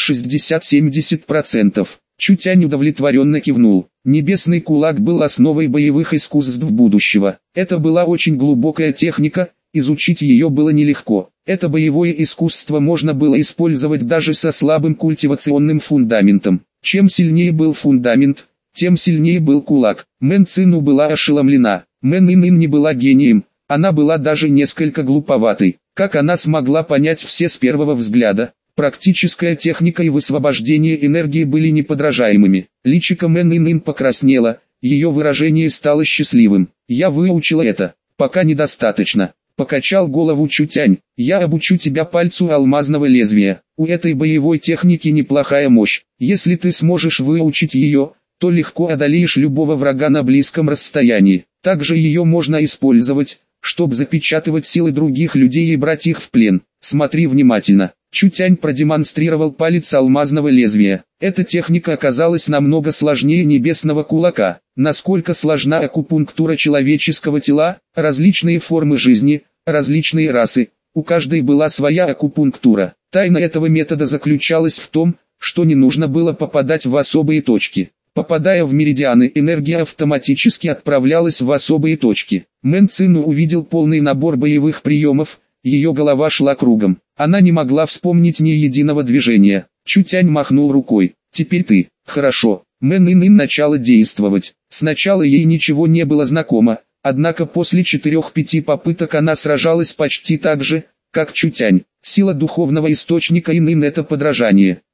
60-70%. Чутянь удовлетворенно кивнул. Небесный кулак был основой боевых искусств будущего. Это была очень глубокая техника, изучить ее было нелегко. Это боевое искусство можно было использовать даже со слабым культивационным фундаментом. Чем сильнее был фундамент, тем сильнее был кулак. Мэн Цину была ошеломлена. Мэн Ин не была гением, она была даже несколько глуповатой. Как она смогла понять все с первого взгляда? Практическая техника и высвобождение энергии были неподражаемыми. Личико Мэн Ин покраснело, ее выражение стало счастливым. «Я выучила это, пока недостаточно», — покачал голову Чутянь. «Я обучу тебя пальцу алмазного лезвия. У этой боевой техники неплохая мощь. Если ты сможешь выучить ее, то легко одолеешь любого врага на близком расстоянии. Также ее можно использовать, чтобы запечатывать силы других людей и брать их в плен. Смотри внимательно». Чутянь продемонстрировал палец алмазного лезвия. Эта техника оказалась намного сложнее небесного кулака. Насколько сложна акупунктура человеческого тела, различные формы жизни, различные расы, у каждой была своя акупунктура. Тайна этого метода заключалась в том, что не нужно было попадать в особые точки. Попадая в меридианы, энергия автоматически отправлялась в особые точки. Мэн Цину увидел полный набор боевых приемов, ее голова шла кругом. Она не могла вспомнить ни единого движения. Чутянь махнул рукой. «Теперь ты». «Хорошо». Мэн Ин начала действовать. Сначала ей ничего не было знакомо, однако после 4-5 попыток она сражалась почти так же, как Чутянь. Сила духовного источника Ин это подражание.